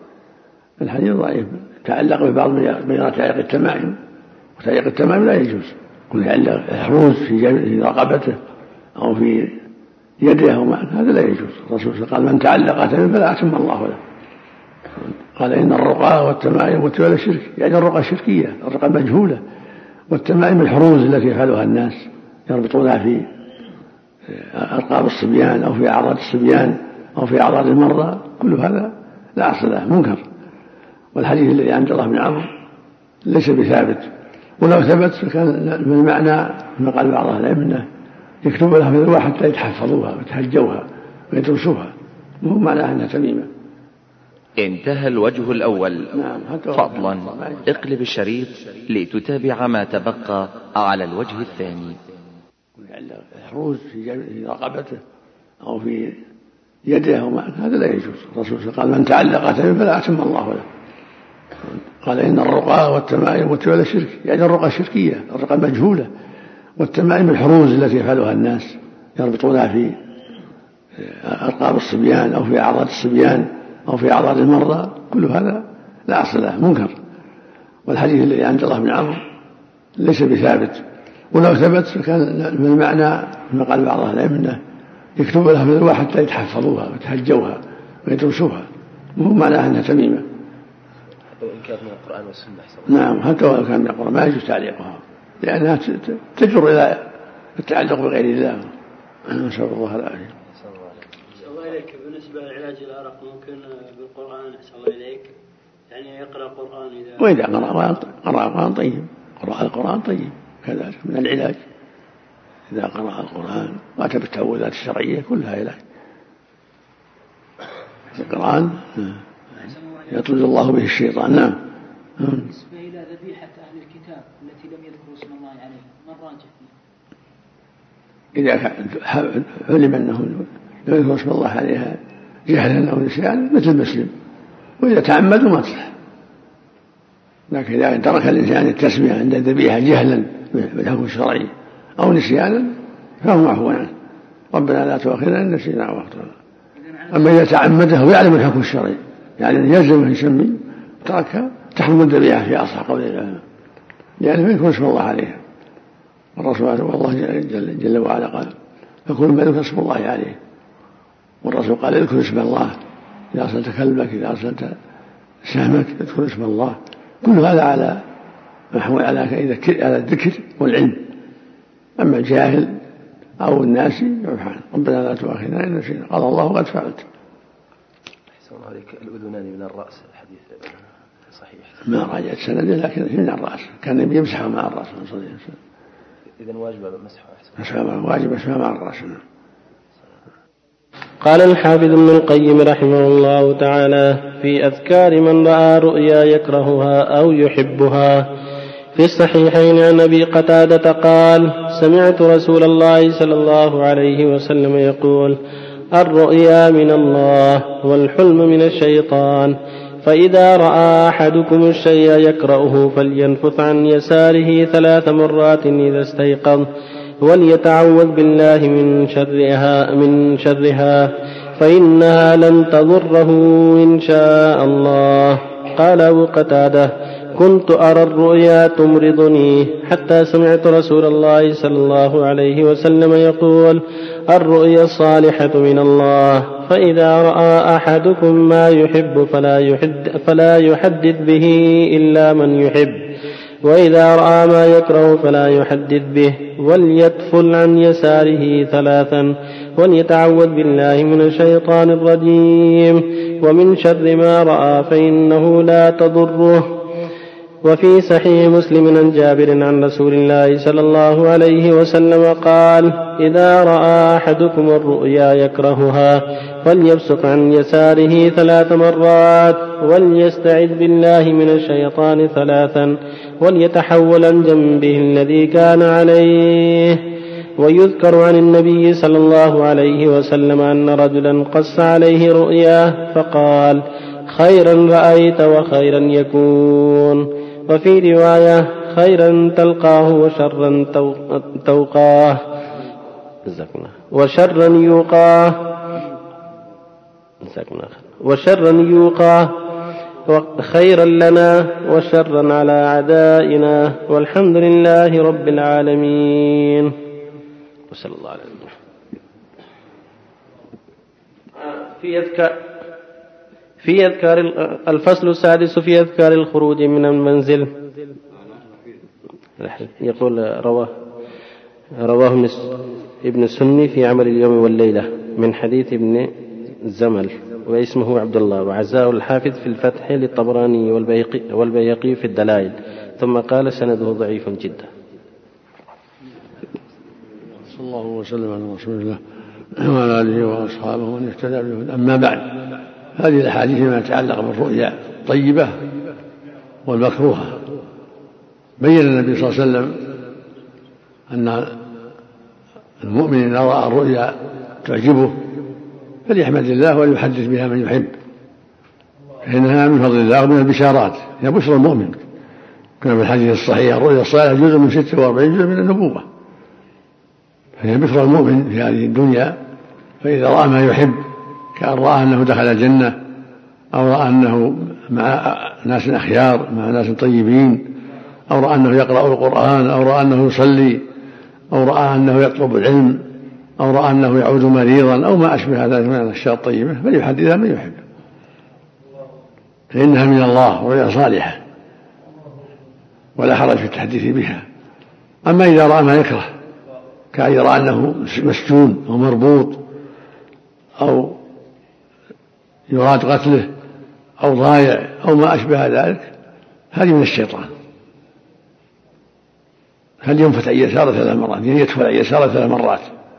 ضعيف تعلق ببعض من تعليق التمائم، وتعليق التمائم لا يجوز. كل يعلق حروز في رقبته أو في يده أو هذا لا يجوز. الرسول قال من تعلق تمائم فلا أتم الله له. قال إن الرقى والتمائم والتوالى شرك، يعني الرقى شركية، الرقى مجهولة، والتمائم الحروز التي يفعلها الناس يربطونها في أرقام الصبيان أو في أعراض الصبيان أو في أعراض المرضى، كل هذا لا أصل له منكر. والحديث الذي عند الله بن عمرو ليس بثابت، ولو ثبت فكان من المعنى ما قال بعض أهل العلم انه يكتب لها في الألواح حتى يتحفظوها ويتهجوها ويدرسوها، مو معناها انها تميمة. انتهى الوجه الأول. فضلا اقلب الشريط لتتابع ما تبقى على الوجه الثاني. حروز في رقبته أو في يده أو هذا لا يجوز. الرسول قال من تعلق تميم فلا أتم الله له. قال إن الرقى والتمائم والتوالى شرك، يعني الرقى شركية، الرقى مجهولة، والتمائم الحروز التي يفعلها الناس يربطونها في أرقام الصبيان أو في أعراض الصبيان أو في أعراض المرضى، كل هذا لا أصل له منكر. والحديث الذي عند الله بن عمرو ليس بثابت، ولو ثبت فكان من المعنى ما قال بعض أهل العلم انه يكتب لها في الألواح حتى يتحفظوها ويتهجوها ويدرسوها، مو معناها انها تميمة. وإن كانت من القرآن والسنة. نعم، حتى ولو كان من القرآن ما يجوز تعليقها، لأنها تجر إلى التعلق بغير الله. نسأل الله العافية. الله إليك بالنسبة لعلاج الأرق ممكن بالقرآن أحسن الله إليك، يعني يقرأ القرآن إذا وإذا قرأ القرآن طيب، قرأ القرآن طيب كذلك من العلاج. إذا قرأ القرآن وأتى بالتأويلات الشرعية كلها علاج. القرآن يطرد الله به الشيطان. نعم. بالنسبة إلى ذبيحة أهل الكتاب التي لم يذكروا اسم الله عليها، من راجح فيها؟ إذا علم أنه لم يذكروا اسم الله عليها جهلا أو نسيانا مثل المسلم، وإذا تعمدوا ما تصح. لكن إذا ترك الإنسان التسمية عند الذبيحة جهلا بالحكم الشرعي أو نسيانا فهو معفو عنه. ربنا لا تؤاخذنا إن نسينا أو أخطأنا. أما إذا تعمده ويعلم الحكم الشرعي، يعني يلزم أن يسمي تركها، تحرم الذبيحة في أصح قول العلماء، يعني ما يكون اسم الله عليها. والرسول والله جل وعلا قال فكل ما يذكر اسم الله عليه، والرسول قال اذكر اسم الله إذا أرسلت كلبك، إذا أرسلت سهمك اذكر اسم الله. كل هذا على محمول على الذكر والعلم. أما الجاهل أو الناس يفعل. ربنا لا تؤاخذنا إن نسينا، قال الله قد فعلت. أحسن الله عليك. الأذنان من الرأس، الحديث صحيح ما راجعت سنده، لكن من الرأس كان النبي يمسحه مع الرأس صلى الله عليه وسلم. إذن واجب مسحه، واجب مسحه مع الرأس. قال الحافظ ابن القيم رحمه الله تعالى في أذكار من رأى رؤيا يكرهها أو يحبها: في الصحيحين عن أبي قتادة قال: سمعت رسول الله صلى الله عليه وسلم يقول: الرؤيا من الله والحلم من الشيطان، فإذا رأى أحدكم الشيء يكرهه فلينفث عن يساره 3 مرات إذا استيقظ، وليتعوذ بالله من شرها فإنها لن تضره إن شاء الله. قال أبو قتادة: كنت أرى الرؤيا تمرضني حتى سمعت رسول الله صلى الله عليه وسلم يقول: الرؤيا الصالحة من الله، فإذا رأى أحدكم ما يحب فلا يحدث به إلا من يحب، وإذا رأى ما يكره فلا يحدث به، وليتفل عن يساره 3 وليتعوذ بالله من الشيطان الرجيم ومن شر ما رأى فإنه لا تضره. وفي صحيح مسلم عن جابر عن رسول الله صلى الله عليه وسلم قال: إذا رأى أحدكم الرؤيا يكرهها فليبصق عن يساره 3 مرات وليستعذ بالله من الشيطان 3 وليتحول عن جنبه الذي كان عليه. ويذكر عن النبي صلى الله عليه وسلم أن رجلا قص عليه رؤياه فقال: خيرا رأيت وخيرا يكون. وفي رواية: خيرا تلقاه وشرا توقاه وشرا يوقاه خيرا لنا وشرا على أعدائنا، والحمد لله رب العالمين. وصلى الله عليه وسلم. في أذكار الفصل السادس في أذكار الخروج من المنزل. يقول رواه ابن السني في عمل اليوم والليلة من حديث ابن زمل واسمه عبد الله، وعزاه الحافظ في الفتح للطبراني والبيهقي في الدلائل، ثم قال سنده ضعيف جدا. صلى الله وسلم على رسول الله وعلى آله وأصحابه ومن اهتدى بهداه. أما بعد، هذه الأحاديث فيما يتعلق بالرؤيا الطيبة والمكروهة. بين النبي صلى الله عليه وسلم أن المؤمن إذا رأى الرؤيا تعجبه فليحمد الله وليحدث بها من يحب، فإنها من فضل الله ومن البشارات، هي بشرى المؤمن. كما في الحديث الصحيح: الرؤيا الصالحة جزء من 46 جزء من النبوة، فهي بشرى المؤمن في هذه الدنيا. فإذا رأى ما يحب، كأن رأى أنه دخل الجنة، أو رأى أنه مع ناس أخيار مع ناس طيبين، أو رأى أنه يقرأ القرآن، أو رأى أنه يصلي، أو رأى أنه يطلب العلم، أو رأى أنه يعود مريضا، أو ما أشبه ذلك من الأشياء الطيبة، فليحدثها من يحب، فإنها من الله ورؤيا صالحة ولا حرج في التحديث بها. أما إذا رأى ما يكره، كأن يرى أنه مسجون أو مربوط أو يراد قتله أو ضايع أو ما أشبه ذلك، هذه من الشيطان. هل ينفت عن يساره 3 مرات، يعني يدخل عن يساره 3 مرات،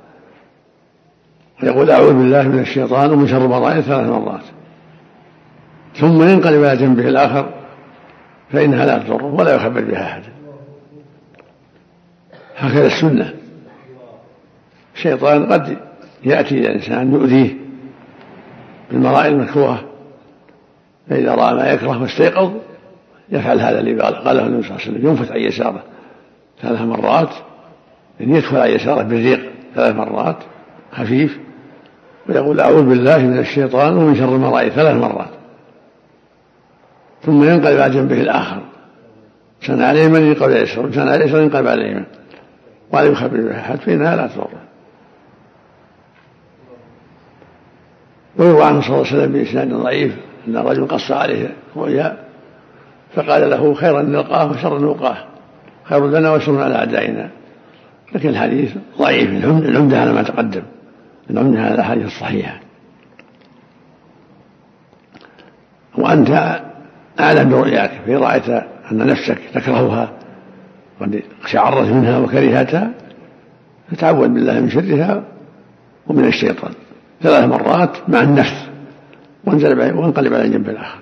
ويقول: أعوذ بالله من الشيطان ومن شر ما رأيت 3 مرات، ثم ينقلب على جنبه الآخر، فإنها لا تضره ولا يخبر بها أحد. هكذا السنة. الشيطان قد يأتي إلى الإنسان يؤذيه بالمرائي المكروهة، فإذا رأى ما يكره واستيقظ يفعل هذا اللي قاله النبي صلى الله عليه وسلم: ينفت عن يساره 3 مرات، يعني يدخل عن يساره بالريق 3 مرات خفيف، ويقول: أعوذ بالله من الشيطان ومن شر ما رأيت 3 مرات، ثم ينقلب على جنبه الآخر، سن على اليمين ينقلب على اليسار، وسن على اليسار ينقلب على اليمين، ولا يخبر بها أحد، فإنها لا تضره. ويروى عنه صلى الله عليه وسلم بإسناد ضعيف أن الرجل قص عليه رؤيا فقال له: خيرا نلقاه وشرا نلقاه، خير لنا وشر على أعدائنا. لكن الحديث ضعيف، العمدة على ما تقدم، العمدة على الأحاديث الصحيحة. وأنت أعلم برؤياك، فإن رأيت أن نفسك تكرهها قد شعرت منها وكرهتها، فتعوذ بالله من شرها ومن الشيطان 3 مرات مع النفس، وانقلب على الجنب الآخر.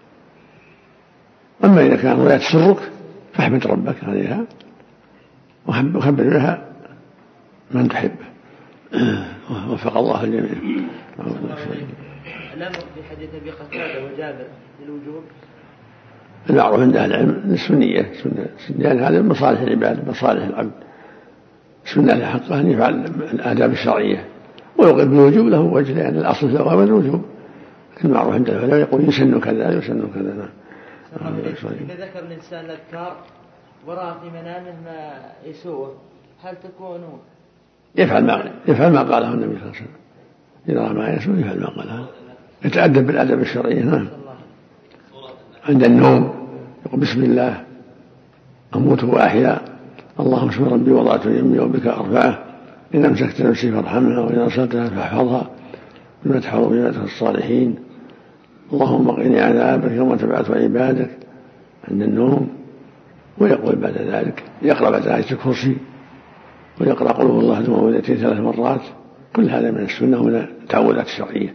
أما إذا كان رؤيا تسرك فاحمد ربك عليها وخبر بها من تحبه. وفق الله الجميع. الأمر في حديث أبي قتادة وجابر للوجوب. المعروف عند أهل العلم السنية، يعني هذا مصالح العباد، مصالح العبد، سنة لحقه أن يفعل الآداب الشرعية، ويقول بالوجوب له وجه، لأن الأصل في الأوامر الوجوب، لكن المعروف عند العلماء يقول يسن كذا يسن كذا. إذا ذكر الإنسان الأذكار ورأى في منامه ما يسوءه، هل تكون يفعل ما قاله النبي صلى الله عليه وسلم؟ إذا رأى ما يسوء يفعل ما قاله، يتأدب بالآداب الشرعية. نعم. عند النوم يقول: بسم الله أموت وأحيا، اللهم اسم ربي وضعت يمي وبك أرفعه، إن أمسكت نفسي فارحمها، وإن أرسلتها فاحفظها، بما تحفظ بما الصالحين، اللهم قني عذابك يوم تبعث عبادك. عند النوم. ويقول بعد ذلك يقرأ بعد آية الكرسي، ويقرأ قل هو الله أحد ومعوذتين 3 مرات. كل هذا من السنة ومن التعوذات الشرعية.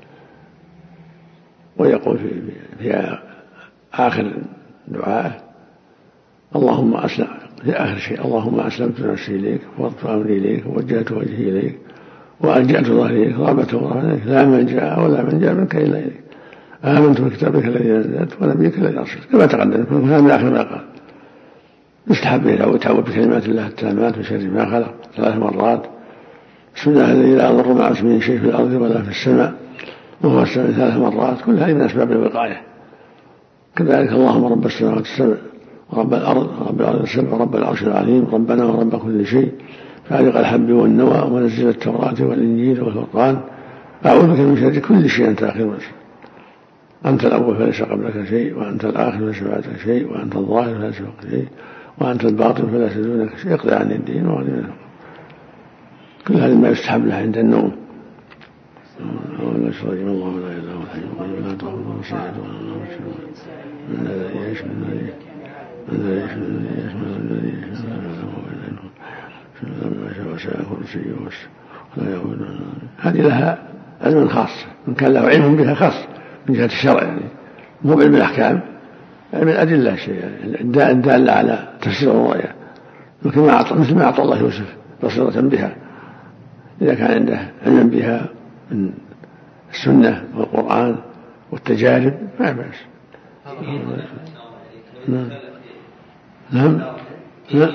ويقول في آخر دعائه: اللهم أصلح في آخر شيء: اللهم أسلمت نفسي إليك ووضعت أمري إليك ووجهت وجهي إليك وألجأت ظهري إليك رغبة ورهبة إليك لا ملجأ ولا منجا منك إلا إليك آمنت بكتابك الذي نزلت ونبيك الذي أرسلت كما تقدم. هذا من آخر ما قال. يستحب يتعوذ بكلمات الله التامات من شر ما خلق 3 مرات: بسم الله الذي لا يضر مع اسمه شيء في الأرض ولا في السماء وهو السميع 3 مرات. كل هذه من أسباب الوقاية. كذلك: اللهم رب السماوات السبع ورب الأرض السبع ورب العرش العظيم ربنا ورب كل شيء فالق الحب والنوى ومنزل التوراة والإنجيل والفرقان أعوذ بك من شر كل شيء أنت آخر وأنت أنت الأول فليس قبلك شيء وأنت الآخر فليس بعدك شيء وأنت الظاهر فليس فوقك شيء وأنت الباطن فليس دونك شيء. اقضي عن الدين وغني منه. كل هذا ما يستحب له عند النوم. الله لا إله إلا هو الحي القيوم لا تأخذه سنة ولا نوم من الذي يعيش من الذي هذه لها علم خاص. من كان له علم بها خاص من جهة الشرع، يعني مو بعلم الأحكام، علم الأدلة شيء يعني الدالة على تفسير الرؤيا، مثل ما أعطى الله يوسف بصيرة بها. إذا كان عنده علم بها من السنة والقرآن والتجارب ما بأس. نعم نعم لا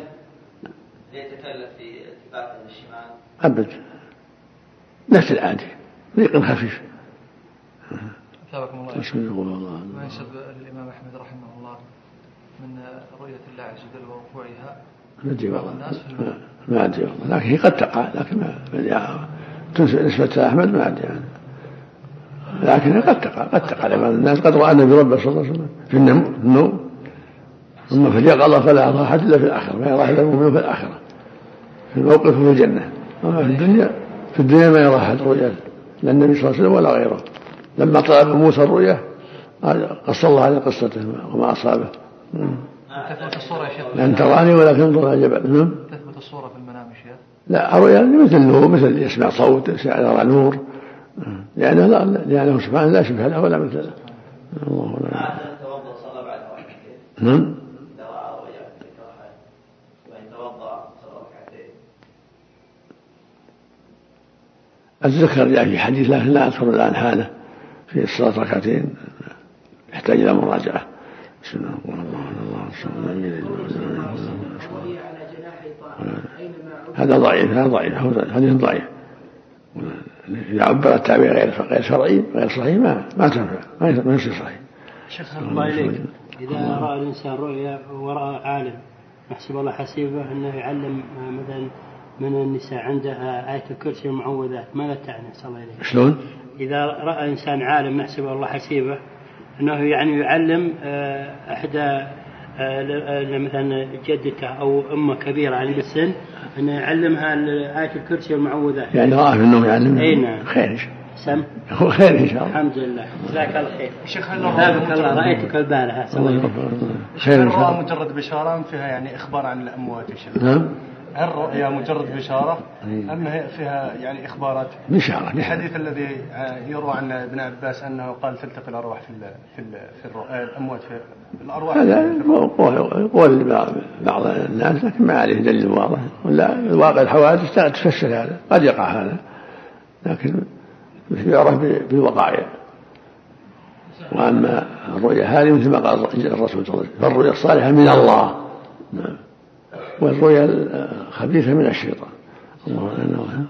يتكلف في اتباع الشمال أبد، نفس العادي ريق خفيف. ما ينسب الإمام أحمد رحمه الله من رؤية الله عز وجل ووقوعها بعض الناس ما أدري والله، لكن هي قد تقع، لكن ما نسبة أحمد ما أدري يعني. لكن قد تقع لبعض الناس. قد رأى النبي ربه صلى الله عليه وسلم في النوم، ثم في اليقظة فلا راحة إلا في الآخرة، ما يراح إلا المؤمن في الآخرة في الموقف في الجنة. أما في الدنيا ما يراح الرؤيا لا النبي صلى الله عليه وسلم ولا غيره. لما طلب موسى الرؤيا قص الله على قصته وما أصابه. تثبت الصورة يا شيخ؟ لن تراني ولكن انظر إلى الجبل. تثبت الصورة في المنام يا شيخ؟ لا، الرؤيا مثل يسمع صوت، يرى نور، لأنه سبحانه لا شبه له ولا مثل له. الله لا. نعم. الذكر جاء في حديث لكن لا أذكر الآن حاله في الصلاة ركعتين، يحتاج إلى مراجعة. هذا ضعيف، حديث ضعيف. إذا عبر التعبير غير شرعي غير صحيح ما تنفع، ما يصير صحيح. شيخ الله إليك، إذا رأى الإنسان رؤيا ورأى عالم يحسب الله حسيبه أنه يعلم مثلا من النساء عندها آية الكرسي والمعوذات، ماذا تعني؟ صلى الله عليه شلون؟ إذا رأى إنسان عالم يحسب الله حسيبه أنه يعني يعلم أحدى مثلا جدته أو أمه كبيرة يعني بالسن أنه يعلمها آية الكرسي والمعوذات، يعني رأى في النوم يعلمها. أي نعم. خير سم هو خير إن شاء الله. الحمد لله، جزاك الله خير. شيخ الله رأيتك البارحة. خير. الرؤى مجرد بشارة فيها يعني إخبار عن الأموات يا شيخ؟ نعم. الرؤيا مجرد بشارة أم فيها يعني إخبارات؟ بشارة. الحديث الذي يروى عن ابن عباس أنه قال تلتقي الأرواح في الأموات في الأرواح. هذا قول بعض الناس لكن ما عليه دليل واضح، ولا الواقع الحوادث تفسر هذا، قد يقع هذا لكن يعرف بالوقائع. وأما الرؤيا هذه مثل ما قال الرسول صلى الله عليه وسلم: فالرؤيا الصالحة من الله، والرؤيا الخبيثة من الشيطان. الله أعلم.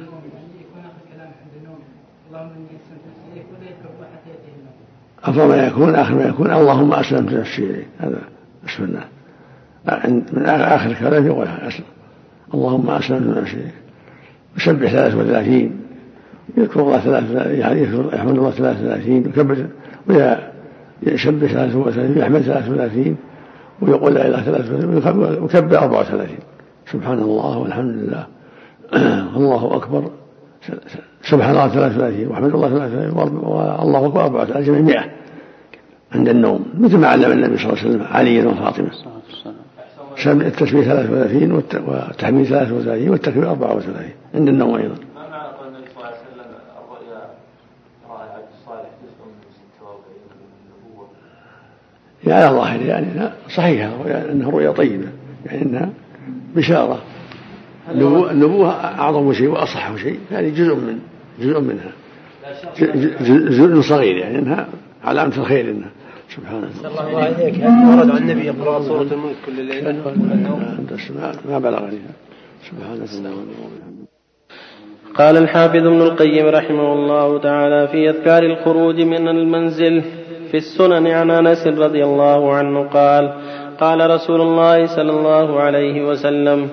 أفضل ما يكون آخر ما يكون اللهم أسلمت نفسي إليك، هذا السنة من آخر الكلام يقولها أسلم اللهم أسلمت نفسي إليك. يسبح 33، يذكر الله 33، يعني يحمد الله 33، ويكبر ويسبح 33، ويحمد 33، ويقول لا إله إلا الله، ويكبر 34. سبحان الله والحمد لله الله أكبر، سبحان الله 33، وحمد الله 33، والله أكبر 34، جميع 100 عند النوم، مثل ما علم النبي صلى الله عليه وسلم علي وفاطمة. التسبيح 33 والتحميد 33 والتكبير 34 عند النوم أيضا. ما معنى قول النبي صلى الله عليه وسلم الرؤيا رأى العبد الصالح جزء من 46 من النبوة؟ على ظاهر يعني صحيح أنها رؤيا طيبة، يعني إنها بشارة. النبوة أعظم شيء وأصح شيء، يعني جزء منها، جزء صغير، يعني إنها علامة الخير إنها. سبحان الله عليك. هل ورد عن النبي يقرأ سورة الملك كل ليلة؟ ما بلغني. سبحان الله. قال الحافظ ابن القيم رحمه الله تعالى في أذكار الخروج من المنزل في السنن عن أنس رضي الله عنه قال: قال رسول الله صلى الله عليه وسلم: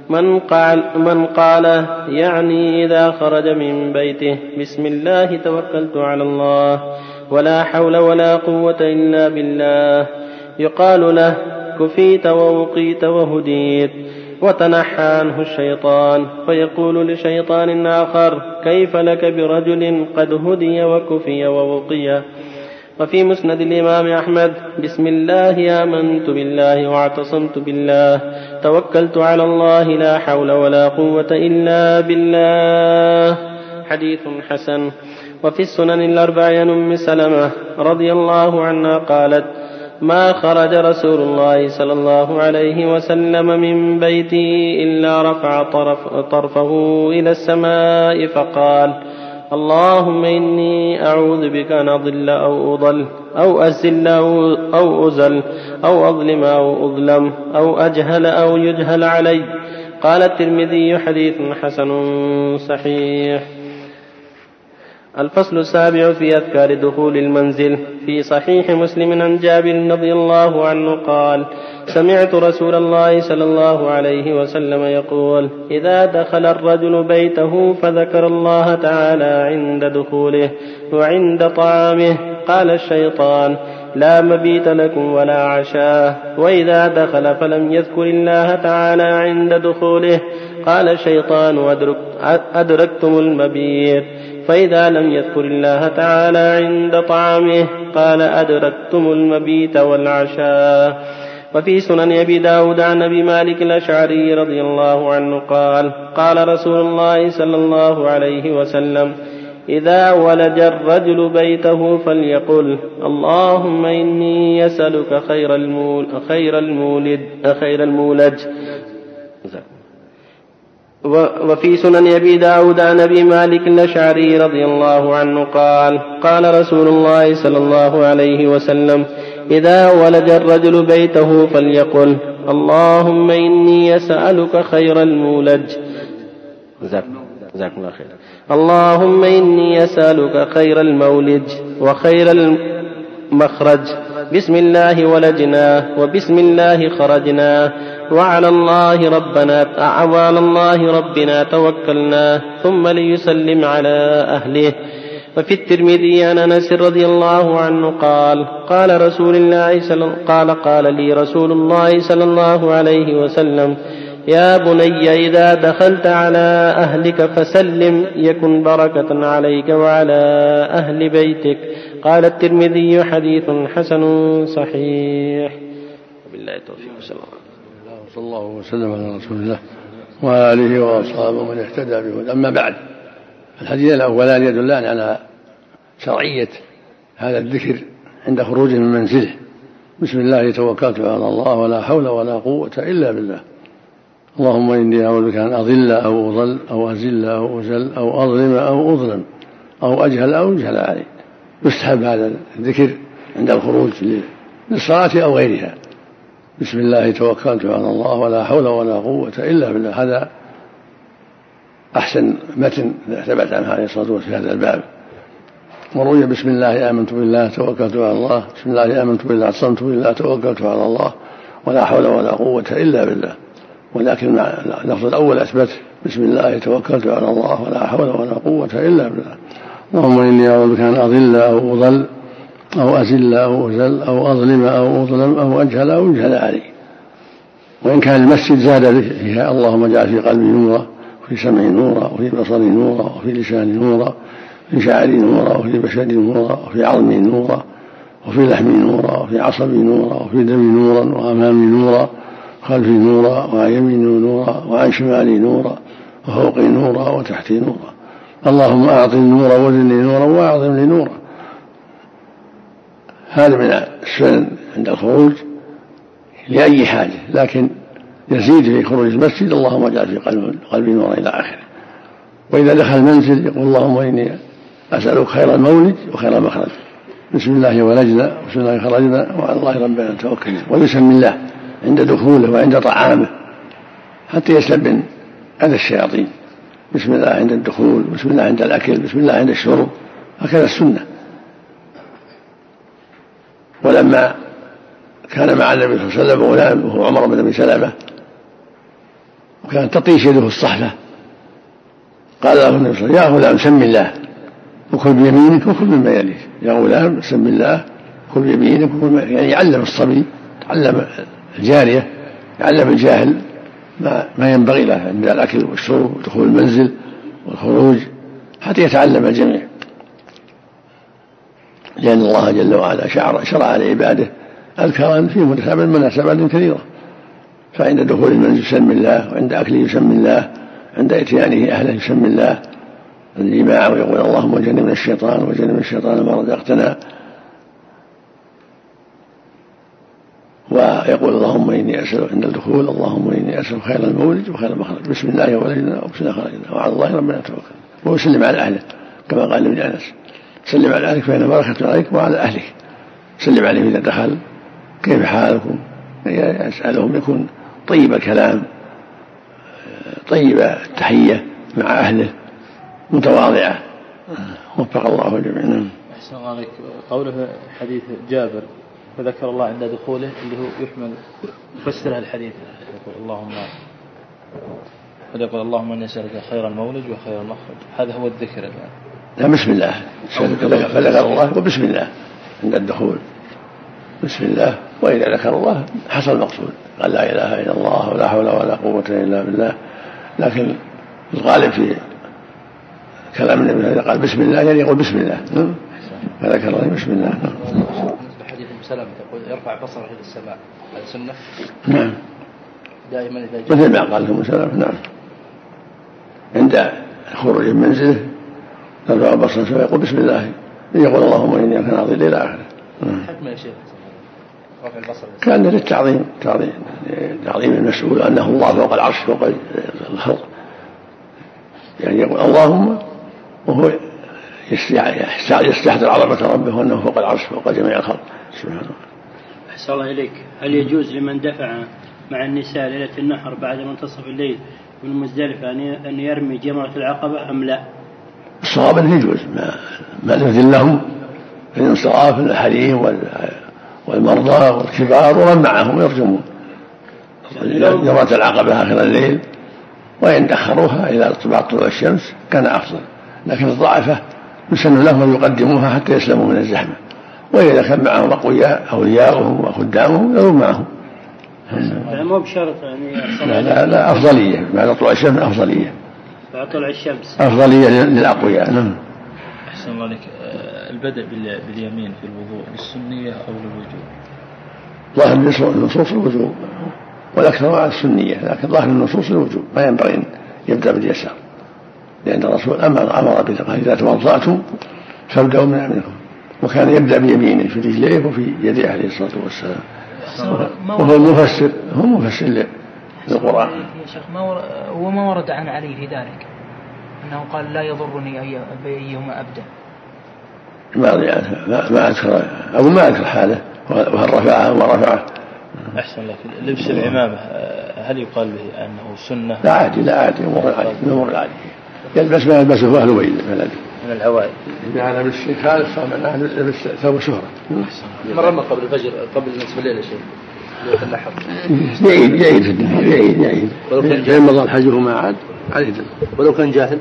من قال يعني إذا خرج من بيته: بسم الله توكلت على الله ولا حول ولا قوة إلا بالله، يقال له: كفيت ووقيت وهديت. وتنحى عنه الشيطان فيقول لشيطان آخر: كيف لك برجل قد هدي وكفي ووقي. وفي مسند الإمام أحمد: بسم الله آمنت بالله واعتصمت بالله توكلت على الله لا حول ولا قوة إلا بالله. حديث حسن. وفي السنن الأربع عن أم سلمة رضي الله عنها قالت: ما خرج رسول الله صلى الله عليه وسلم من بيته إلا رفع طرفه إلى السماء فقال: اللهم إني أعوذ بك أن أضل أو أضل أو أزل أو أزل أو أظلم أو أظلم أو أجهل أو يجهل علي. قال الترمذي: حديث حسن صحيح. الفصل السابع في أذكار دخول المنزل. في صحيح مسلم عن جابر رضي الله عنه قال: سمعت رسول الله صلى الله عليه وسلم يقول: إذا دخل الرجل بيته فذكر الله تعالى عند دخوله وعند طعامه قال الشيطان: لا مبيت لكم ولا عشاء. وإذا دخل فلم يذكر الله تعالى عند دخوله قال الشيطان: أدركتم المبيت. فإذا لم يذكر الله تعالى عند طعامه قال: أدركتم المبيت والعشاء. وفي سنن أبي داود عن أبي مالك الأشعري رضي الله عنه قال: قال رسول الله صلى الله عليه وسلم: إذا ولج الرجل بيته فليقل: اللهم إني أسألك خير المولج. وفي سنن أبي داود عن أبي مالك الأشعري رضي الله عنه قال: قال رسول الله صلى الله عليه وسلم: إذا ولج الرجل بيته فليقل: اللهم إني أسألك خير المولج. جزاكم الله خير. اللهم إني أسألك خير المولج وخير المخرج. بسم الله ولجنا وبسم الله خرجنا وعلى الله ربنا توكلنا. ثم ليسلم على أهله. وفي الترمذي عن أنس رضي الله عنه قال: قال لي رسول الله صلى الله عليه وسلم: يا بني إذا دخلت على أهلك فسلم يكن بركة عليك وعلى أهل بيتك. قال الترمذي: حديث حسن صحيح. وبالله التوفيق. صلى الله وسلم على رسول الله وعلى آله وأصحابه من اهتدى به. أما بعد، الحديث الأولان يدلان على شرعية هذا الذكر عند خروجه من منزله: بسم الله توكلت على الله ولا حول ولا قوة إلا بالله. اللهم إني أعوذ بك أن أضل أو أضل أو أزل أو أزل أو أظلم أو أظلم أو أجهل أو يجهل علي. يستحب هذا الذكر عند الخروج للصلاة أو غيرها: بسم الله توكلت على الله ولا حول ولا قوة إلا بالله. هذا أحسن متن ثبت عنه عليه الصلاة والسلام في هذا الباب. وروي: بسم الله آمنت بالله توكلت على الله، بسم الله آمنت بالله اعتصمت بالله توكلت على الله ولا حول ولا قوة إلا بالله. ولكن اللفظ الأول أثبت: بسم الله توكلت على الله ولا حول ولا قوة إلا بالله. اللهم إني أعوذ بك أن أضل أو أضل أو أزل أو أزل أو أظلم أو أظلم أو أجهل أو يجهل علي. وإن كان المسجد زاد فيها: اللهم اجعل في قلبي نورا وفي سمعي نورا وفي بصري نورا وفي لساني نورا وفي شعري نورا وفي بشري نورا وفي عظمي نورا وفي لحمي نورا وفي عصبي نورا وفي دمي نورا وأمامي نورا خلفي نورا وعن يميني نورا وعن شمالي نورا وفوقي نورا وتحتي نورا. اللهم أعطني نورا وزدني نورا وأعظم لي نورا. هذا من السنن عند الخروج لأي حاجة، لكن يزيد في خروج المسجد اللهم اجعل في قلبي نورا إلى آخره. وإذا دخل المنزل يقول اللهم إني أسألك خير المولد وخير المخرج، بسم الله ولجنا وبسم الله خرجنا وعلى الله ربنا توكلنا. ويسمي الله عند دخوله وعند طعامه حتى يسلم من أذى الشياطين. بسم الله عند الدخول، بسم الله عند الأكل، بسم الله عند الشرب، هكذا السنة. ولما كان مع النبي صلى الله عليه وسلم غلام وهو عمر بن أبي سلمة وكانت تطيش يده الصحفة، قال له النبي صلى الله عليه وسلم: يا غلام سم الله وكل بيمينك وكل مما يليك. يا غلام سم الله كل بيمينك وكل مما يليك. يعني يعلم الصبي، تعلم الجارية، يعلم الجاهل ما ينبغي له من الأكل والشرب ودخول المنزل والخروج حتى يتعلم الجميع، لأن الله جل وعلا شرع لعباده أذكارا في مناسبات كثيرة. فعند دخول المنزل يسمي الله، وعند أكله يسمي الله، عند إتيانه أهله يسمي الله، الجماع ويقول اللهم جنبنا الشيطان وجنب الشيطان ما رزقتنا، ويقول اللهم إني أسأل عند الدخول اللهم إني أسأل خير المولد وخير المخرج، بسم الله ولجنا وبسم الله خرجنا وعلى الله ربنا توكلنا. ويسلم على أهله كما قال ابن أنس: سلم على أهلك فإن بركة عليك وعلى أهلك. سلم عليه إذا دخل: كيف حالكم؟ يسألهم، يكون طيب الكلام، طيب التحية مع أهله، متواضعة. وفق الله جميعا. أحسن الله عليك. قوله حديث جابر فذكر الله عند دخوله اللي هو يحمل يفسر الحديث، يقول اللهم إني أسألك خير المولد وخير المخرج، هذا هو الذكر الآن. لا، بسم الله، فذكر الله وبسم الله عند الدخول، بسم الله. وإذا ذكر الله حصل المقصود، قال لا إله إلا الله ولا حول ولا قوة إلا بالله. لكن الغالب في كلام النبي إذا قال بسم الله يعني يقول بسم الله، فذكر الله بسم الله. حديث سلمة يقول يرفع بصره إلى السماء، هذا سنة؟ نعم، دائما إذا جاء مثل ما قال ابن سلمة. نعم، عند خروج من منزله يرفع بصره ويقول بسم الله، يقول اللهم إني أكن عظيم إلى آخره. حكمة يا شيخ رفع البصر كان للتعظيم، تعظيم المسؤول أنه الله فوق العرش فوق الخلق، يعني يقول اللهم وهو يستحضر عظمة ربه وأنه فوق العرش فوق جميع الخلق سبحانه. أحسن الله إليك. هل يجوز لمن دفع مع النساء ليلة النحر بعد منتصف الليل من مزدلفة أن يرمي جمرة العقبة أم لا؟ الصواب أنه يجوز، ما نذل لهم في الانصراف من الحريم والمرضى والكبار ومن معهم يرجمون جمرة العقبة آخر الليل، وإن دخروها إلى بعد طلوع الشمس كان أفضل، لكن الضعفة يسن لهم أن يقدموها حتى يسلموا من الزحمة، وإذا كان معهم أقوياء أولياؤهم وخدامهم يرون معهم. مو بشرط يعني لا أفضلية بعد طلوع الشمس، أفضلية بعد طلوع الشمس أفضلية للأقوياء. نعم. أحسن الله عليك. البدء باليمين في الوضوء للسنية أو للوجوب؟ ظاهر النصوص الوجوب، والأكثر على السنية، لكن ظاهر النصوص الوجوب، ما ينبغي أن يبدأ باليسار، لأن الرسول أمر بذلك: إذا توضأتم فابدأوا من أمركم. وكان يبدأ بيمينه في رجليه وفي يديه عليه الصلاة والسلام، وهو مفسر للقرآن. يا شيخ وما ورد عن علي في ذلك أنه قال لا يضرني بأيهما أبدأ؟ ما أذكر أو ما أذكر حاله وهل رفعه وما رفعه. أحسن لك. لبس العمامة هل يقال به أنه سنة؟ لا عادي أمور العادي يلبس ما يلبسه أهل بلده من العوائد. إذا أنا بالشيء خالص صار معناه لبس ثوب شهرة. مرة قبل الفجر قبل نصف الليل يا شيخ النحر يعيد في الدنيا يعيد فإن مضى الحج وما عاد عيد ولو كان جاهل.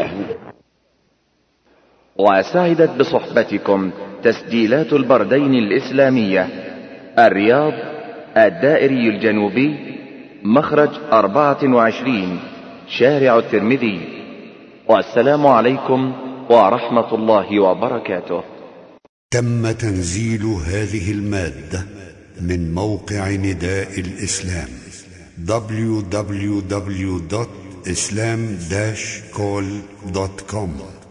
وسعدت بصحبتكم تسجيلات البردين الإسلامية، الرياض، الدائري الجنوبي، مخرج 24، شارع الترمذي. والسلام عليكم ورحمة الله وبركاته. تم تنزيل هذه المادة من موقع نداء الإسلام www.islam-call.com